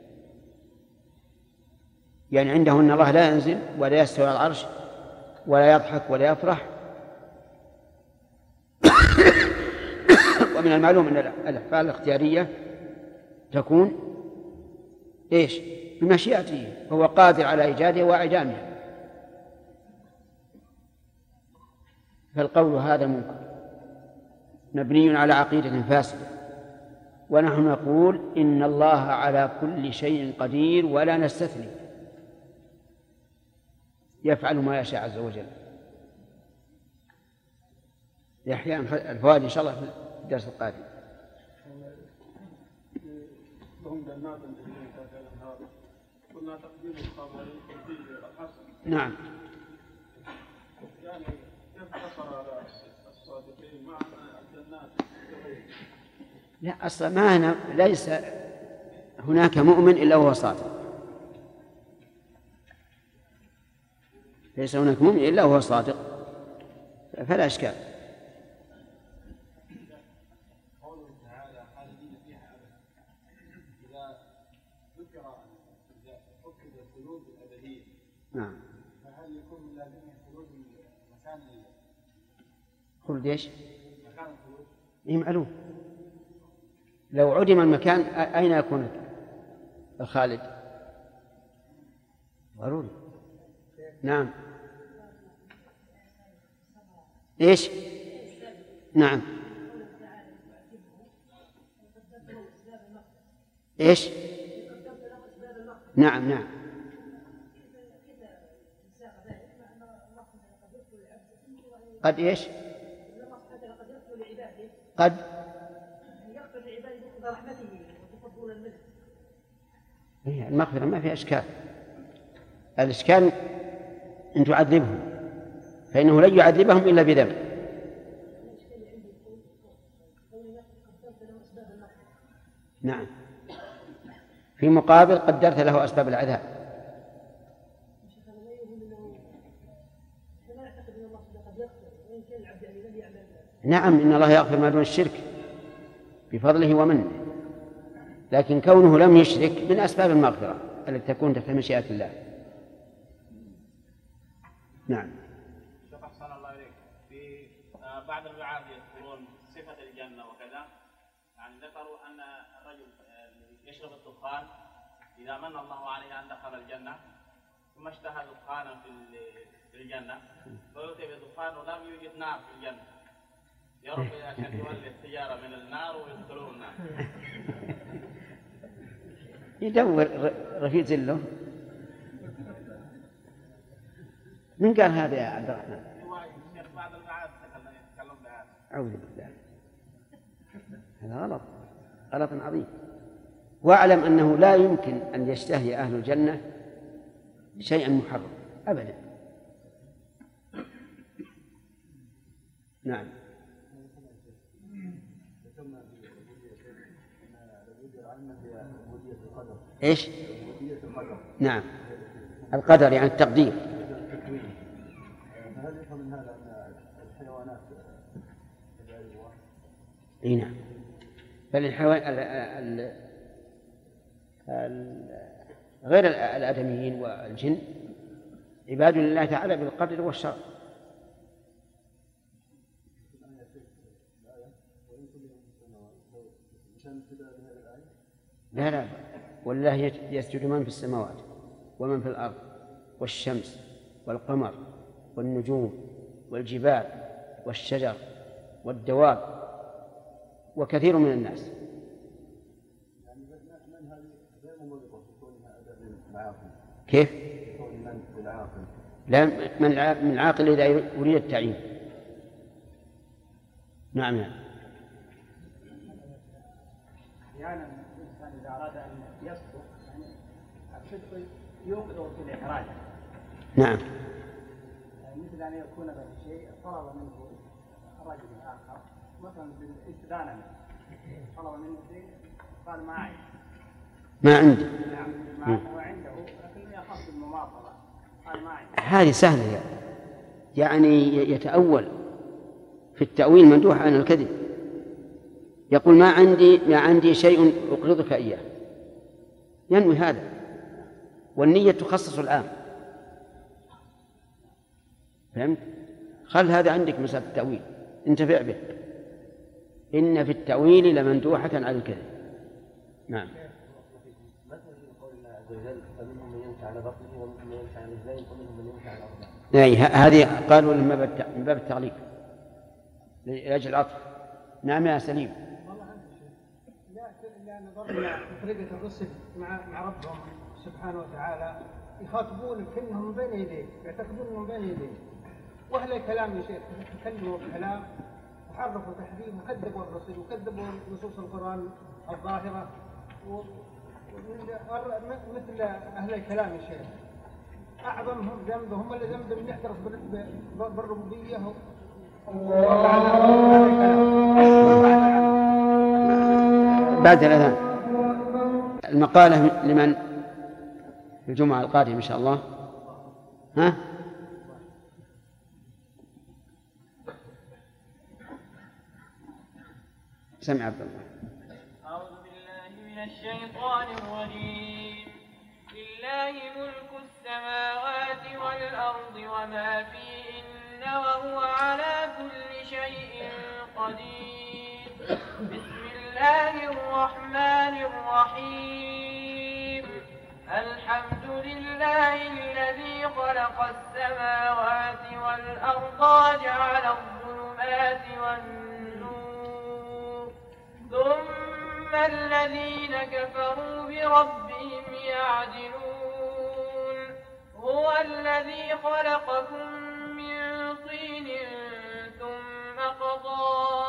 يعني عنده أن الله لا ينزل ولا يستوي على العرش ولا يضحك ولا يفرح. ومن المعلوم أن الأفعال الاختيارية تكون إيش؟ بمشيئته، فهو قادر على إيجادها وإعدامها. فالقول هذا منكر مبني على عقيدة فاسدة، ونحن نقول إن الله على كل شيء قدير ولا نستثني، يفعل ما يشاء عز وجل. يحيى الفوائد إن شاء الله في الدرس القادم. لهم جنات تجري تحتها الأنهار قلنا تقديم الخبر الحسن. نعم. يعني كيف حصل على الصادقين مع الجنات؟ لا، أصلا ما هنا ليس هناك مؤمن إلا وهو صادق، ليس هناك مؤمن إلا وهو صادق، فلا إشكال. قوله تعالى خالدين فيها أبدا، إذا ذكر أكد الخلود الأبدية، نعم، فهل يكون لازم خلود مكان خلود إيش؟ مكان الخلود؟ إيه معلوم، لو عدم المكان أين يكون الخالد؟ ضروري. نعم. إيش؟ نعم. إيش؟ نعم نعم. قد إيش؟ قد المغفرة ما في إشكال، الإشكال أن تعذبهم، فإنه لن يعذبهم إلا بذنب. نعم، في مقابل قدرت له أسباب العذاب. نعم، إن الله يغفر ما دون الشرك بفضله ومنه، لكن كونه لم يشرك من أسباب المغفرة التي تكون تحت مشيئة الله. نعم. شيخ أحسن الله إليك، في بعض الرعاة يذكرون صفة الجنة وكذا، يعني ذكروا أن الرجل يشرب الدخان إذا من الله عليه أن دخل الجنة ثم اشتهى دخانا في الجنة فيؤتي بدخان ولم يوجد نار في الجنة، يا رب عشان يولي التجارة من النار ويدخلون النار. يدور رفيق زله. من قال هذا يا عبد الرحمن؟ بعض الرعاة يتكلم بهذا. أعوذ بالله، هذا غلط، غلط عظيم. واعلم أنه لا يمكن أن يشتهي أهل الجنة شيئا محرم أبدا. نعم. إيش؟ نعم، القدر يعني التقدير. هل يفهم من هذا أن الحيوانات اي نعم، بل الحيوان غير الآدميين والجن عباد لله تعالى بالقدر والشرع. لا لا، والله يسجد من في السماوات ومن في الأرض والشمس والقمر والنجوم والجبال والشجر والدواب وكثير من الناس. كيف؟ لا، من العاقل إذا يريد التعيين. نعم. أحيانا الإنسان إذا أراد أن يصدق يعني الصدق يوقظه في الإحراج. نعم. مثل أن يكون له شيء طلب منه الرجل الآخر مثلا بالاستدانة، طلب منه شيء قال ما عندي. نعم وعنده لكن يخاف بالمماطلة قال ما عندي. هذه سهلة يعني يتأول في التأويل مندوح عن الكذب. يقول ما عندي شيء أقرضك إياه، ينوي هذا، والنية تخصص العام. فهمت؟ خل هذا عندك مسألة التأويل، انتفع به. إن في التأويل لمندوحة على الكذب. نعم. قول الله عز وجل فمنهم من يمشي على بطنه ومنهم من يمشي على رجلين ومنهم من يمشي على أربع. هذه قالوا من باب التغليب لأجل العطف. نعم يا سليم. لا نظرنا طريقة الرسل مع ربهم سبحانه وتعالى يخاطبون كأنهم من بين يديه، يعتقدون من بين يديه. وأهل الكلام يا شيخ تكلموا بكلام وحرفوا تحريف وكذبوا الرسل وكذبوا نصوص القرآن الظاهرة مثل أهل الكلام يا شيخ. أعظمهم ذنبهم اللي ذنب من يحترف بالربوبية بعد الأذان. المقالة لمن في الجمعة القادمة إن شاء الله؟ ها؟ سمع عبد الله. أعوذ بالله من الشيطان الرجيم. لله ملك السماوات والأرض وما فيهن وهو على كل شيء قدير. بسم الله الرحمن الرحيم. الحمد لله الذي خلق السماوات والأرض وجعل الظلمات والنور ثم الذين كفروا بربهم يعدلون. هو الذي خلقكم من طين ثم قضى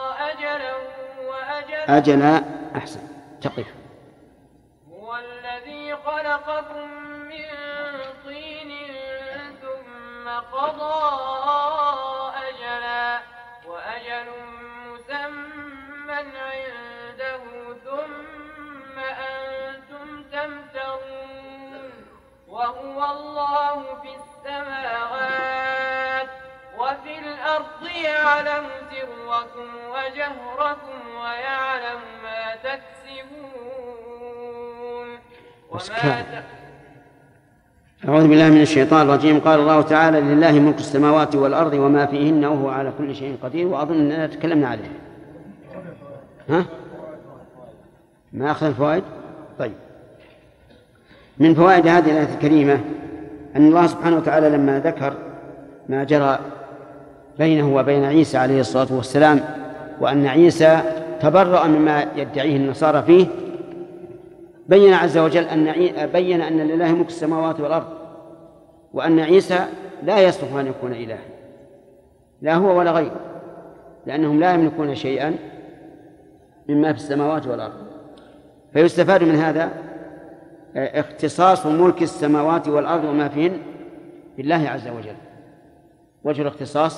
أجلا أحسن تقف. هو الذي خلقكم من طين ثم قضى أجلا وأجل مسمى عنده ثم أنتم تمترون. وهو الله في السماوات وفي الأرض يعلم سركم وجهركم ويعلم ما تكسبون. أعوذ بالله من الشيطان الرجيم. قال الله تعالى لله ملك السماوات والأرض وما فيهن وهو على كل شيء قدير. وأظن أننا تكلمنا عليه. ها؟ ما أخذ الفوائد؟ طيب، من فوائد هذه الآية الكريمة أن الله سبحانه وتعالى لما ذكر ما جرى بينه وبين عيسى عليه الصلاة والسلام وأن عيسى تبرأ مما يدعيه النصارى فيه، بين عز وجل بين أن لله ملك السماوات والأرض، وأن عيسى لا يصلح أن يكون إلها، لا هو ولا غيره، لأنهم لا يملكون شيئا مما في السماوات والأرض. فيستفاد من هذا اختصاص ملك السماوات والأرض وما فيهن بالله عز وجل. وجه الاختصاص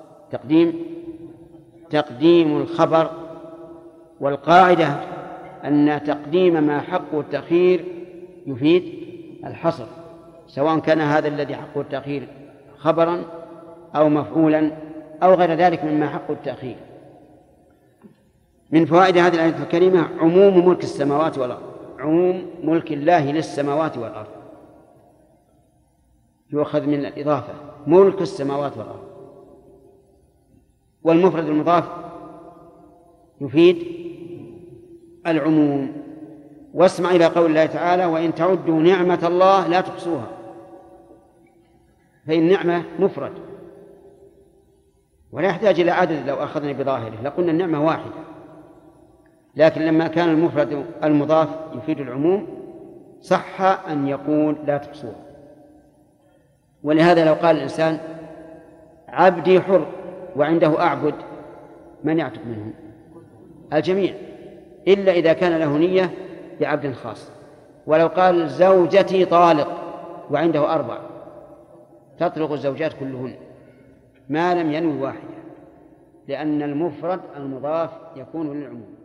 تقديم الخبر، والقاعدة أن تقديم ما حقه التأخير يفيد الحصر، سواء كان هذا الذي حقه التأخير خبرا أو مفعولا أو غير ذلك مما حقه التأخير. من فوائد هذه الآية الكريمة عموم ملك السماوات والأرض، عموم ملك الله للسماوات والأرض، يؤخذ من الإضافة ملك السماوات والأرض، والمفرد المضاف يفيد العموم. واسمع إلى قول الله تعالى وإن تعدوا نعمة الله لا تحصوها. فالنعمة مفرد ولا يحتاج إلى عدد. لو أخذنا بظاهره لقلنا النعمة واحدة، لكن لما كان المفرد المضاف يفيد العموم صح أن يقول لا تحصوها. ولهذا لو قال الإنسان عبدي حر وعنده أعبد، من يعتق منهم؟ الجميع، إلا إذا كان له نية بعبد خاص. ولو قال زوجتي طالق وعنده 4 تطلق الزوجات كلهن ما لم ينوي واحدة، لأن المفرد المضاف يكون للعموم.